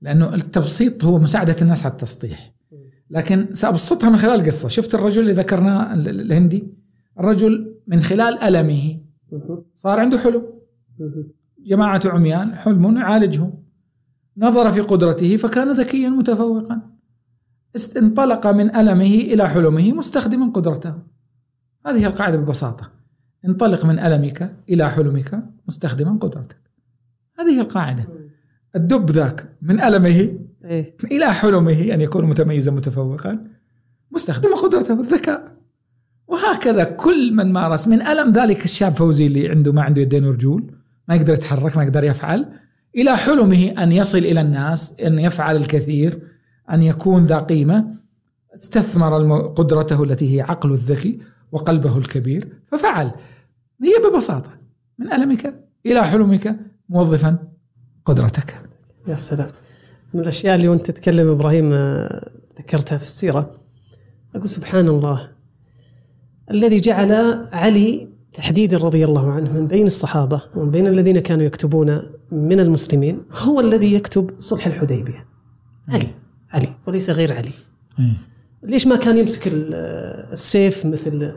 Speaker 2: لأنه التبسيط هو مساعدة الناس على التسطيح، لكن سأبسطها من خلال قصة. شفت الرجل اللي ذكرناه الهندي، الرجل من خلال ألمه صار عنده حلم، جماعة عميان حلم عالجهم، نظر في قدرته فكان ذكيا متفوقا، انطلق من ألمه إلى حلمه مستخدما قدرته. هذه القاعدة ببساطة، انطلق من ألمك إلى حلمك مستخدما قدرتك. هذه القاعدة. الدب ذاك من ألمه
Speaker 1: إيه؟
Speaker 2: إلى حلمه أن يكون متميزا متفوقا مستخدما قدرته والذكاء. وهكذا كل من مارس من ألم ذلك الشاب فوزي اللي عنده ما عنده يدين ورجول، ما يقدر يتحرك، ما يقدر يفعل، إلى حلمه أن يصل إلى الناس، أن يفعل الكثير، أن يكون ذا قيمة، استثمر قدرته التي هي عقله الذكي وقلبه الكبير ففعل. هي ببساطة من ألمك إلى حلمك موظفا قدرتك.
Speaker 1: يا سلام. من الأشياء اللي وانت تتكلم إبراهيم ذكرتها في السيرة، أقول سبحان الله الذي جعل علي تحديدا رضي الله عنه من بين الصحابة ومن بين الذين كانوا يكتبون من المسلمين هو الذي يكتب صلح الحديبية. علي علي وليس غير علي. ليش ما كان يمسك السيف مثل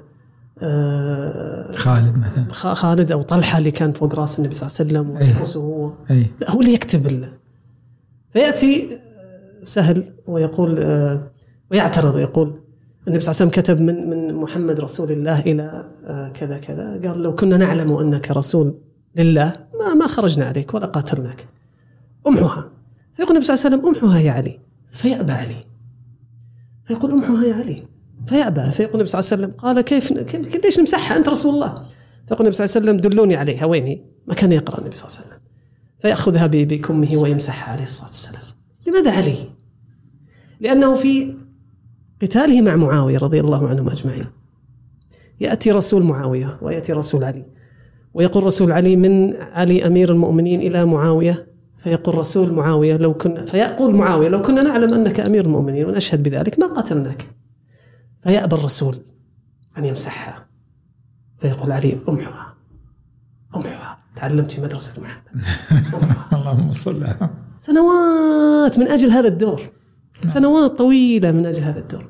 Speaker 2: خالد مثلا،
Speaker 1: خالد أو طلحة اللي كان فوق رأس النبي صلى الله عليه وسلم ورأسه هو؟ لا، هو اللي يكتب له. فيأتي سهل ويقول ويعترض يقول النبي صلى الله عليه وسلم كتب من من محمد رسول الله إلى كذا كذا، قال لو كنا نعلم أنك رسول لله ما ما خرجنا عليك ولا قاتلناك، أمحوها. فيقول النبي صلى الله عليه وسلم أمحوها يا علي، فيأبى علي. فيقول أمحوها يا علي، فيأبى. فيقول النبي صلى الله عليه وسلم قال كيف, كيف ليش نمسحها أنت رسول الله؟ فيقول النبي صلى الله عليه وسلم دلوني عليها، وين هي؟ ما كان يقرأ النبي صلى الله عليه وسلم، فيأخذها بكمه ويمسحها عليه الصلاة والسلام. لماذا علي؟ لأنه في قتاله مع معاوية رضي الله عنهم أجمعين يأتي رسول معاوية ويأتي رسول علي، ويقول رسول علي من علي أمير المؤمنين إلى معاوية، فيقول رسول معاوية لو كنا فيقول معاوية لو كنا نعلم أنك أمير المؤمنين ونشهد بذلك ما قاتلناك. فيأبى الرسول أن يمسحها، فيقول علي أمحوها أمحوها، تعلمت مدرسة محمد.
Speaker 2: اللهم صل على.
Speaker 1: سنوات من أجل هذا الدور، سنوات طويلة من أجل هذا الدور.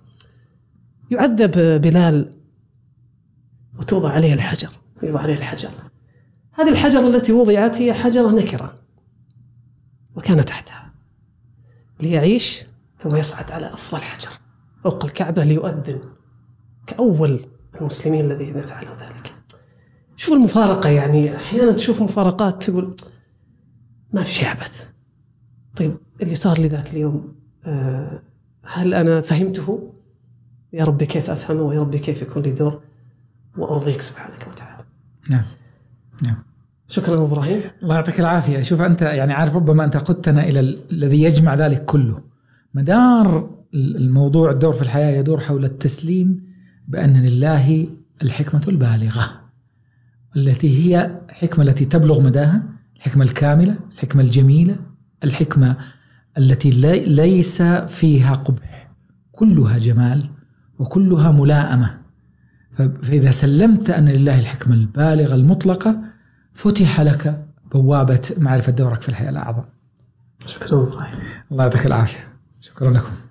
Speaker 1: يعذب بلال وتوضع عليه الحجر، يوضع عليه الحجر. هذه الحجر التي وضعت هي حجرة نكرة وكان تحتها، ليعيش ثم يصعد على أفضل حجر فوق الكعبة ليؤذن كأول المسلمين الذين فعلوا ذلك. شوفوا المفارقة، يعني أحيانا تشوف مفارقات تقول ما في شيء عبث. طيب اللي صار لي ذاك اليوم هل أنا فهمته؟ يا ربي كيف أفهمه، ويا ربي كيف يكون لي دور وأرضيك سبحانك وتعالى.
Speaker 2: نعم نعم.
Speaker 1: شكرا إبراهيم،
Speaker 2: الله يعطيك العافية. شوف أنت يعني عارف ربما أنت قدتنا إلى الذي يجمع ذلك كله. مدار الموضوع الدور في الحياة يدور حول التسليم بأن لله الحكمة البالغة التي هي الحكمة التي تبلغ مداها، الحكمة الكاملة، الحكمة الجميلة، الحكمة التي ليس فيها قبح، كلها جمال وكلها ملائمة. فإذا سلمت أن لله الحكمة البالغة المطلقة فتح لك بوابة معرفة دورك في الحياة الأعظم.
Speaker 1: شكرا.
Speaker 2: الله يعطيك العافية. شكرا لكم.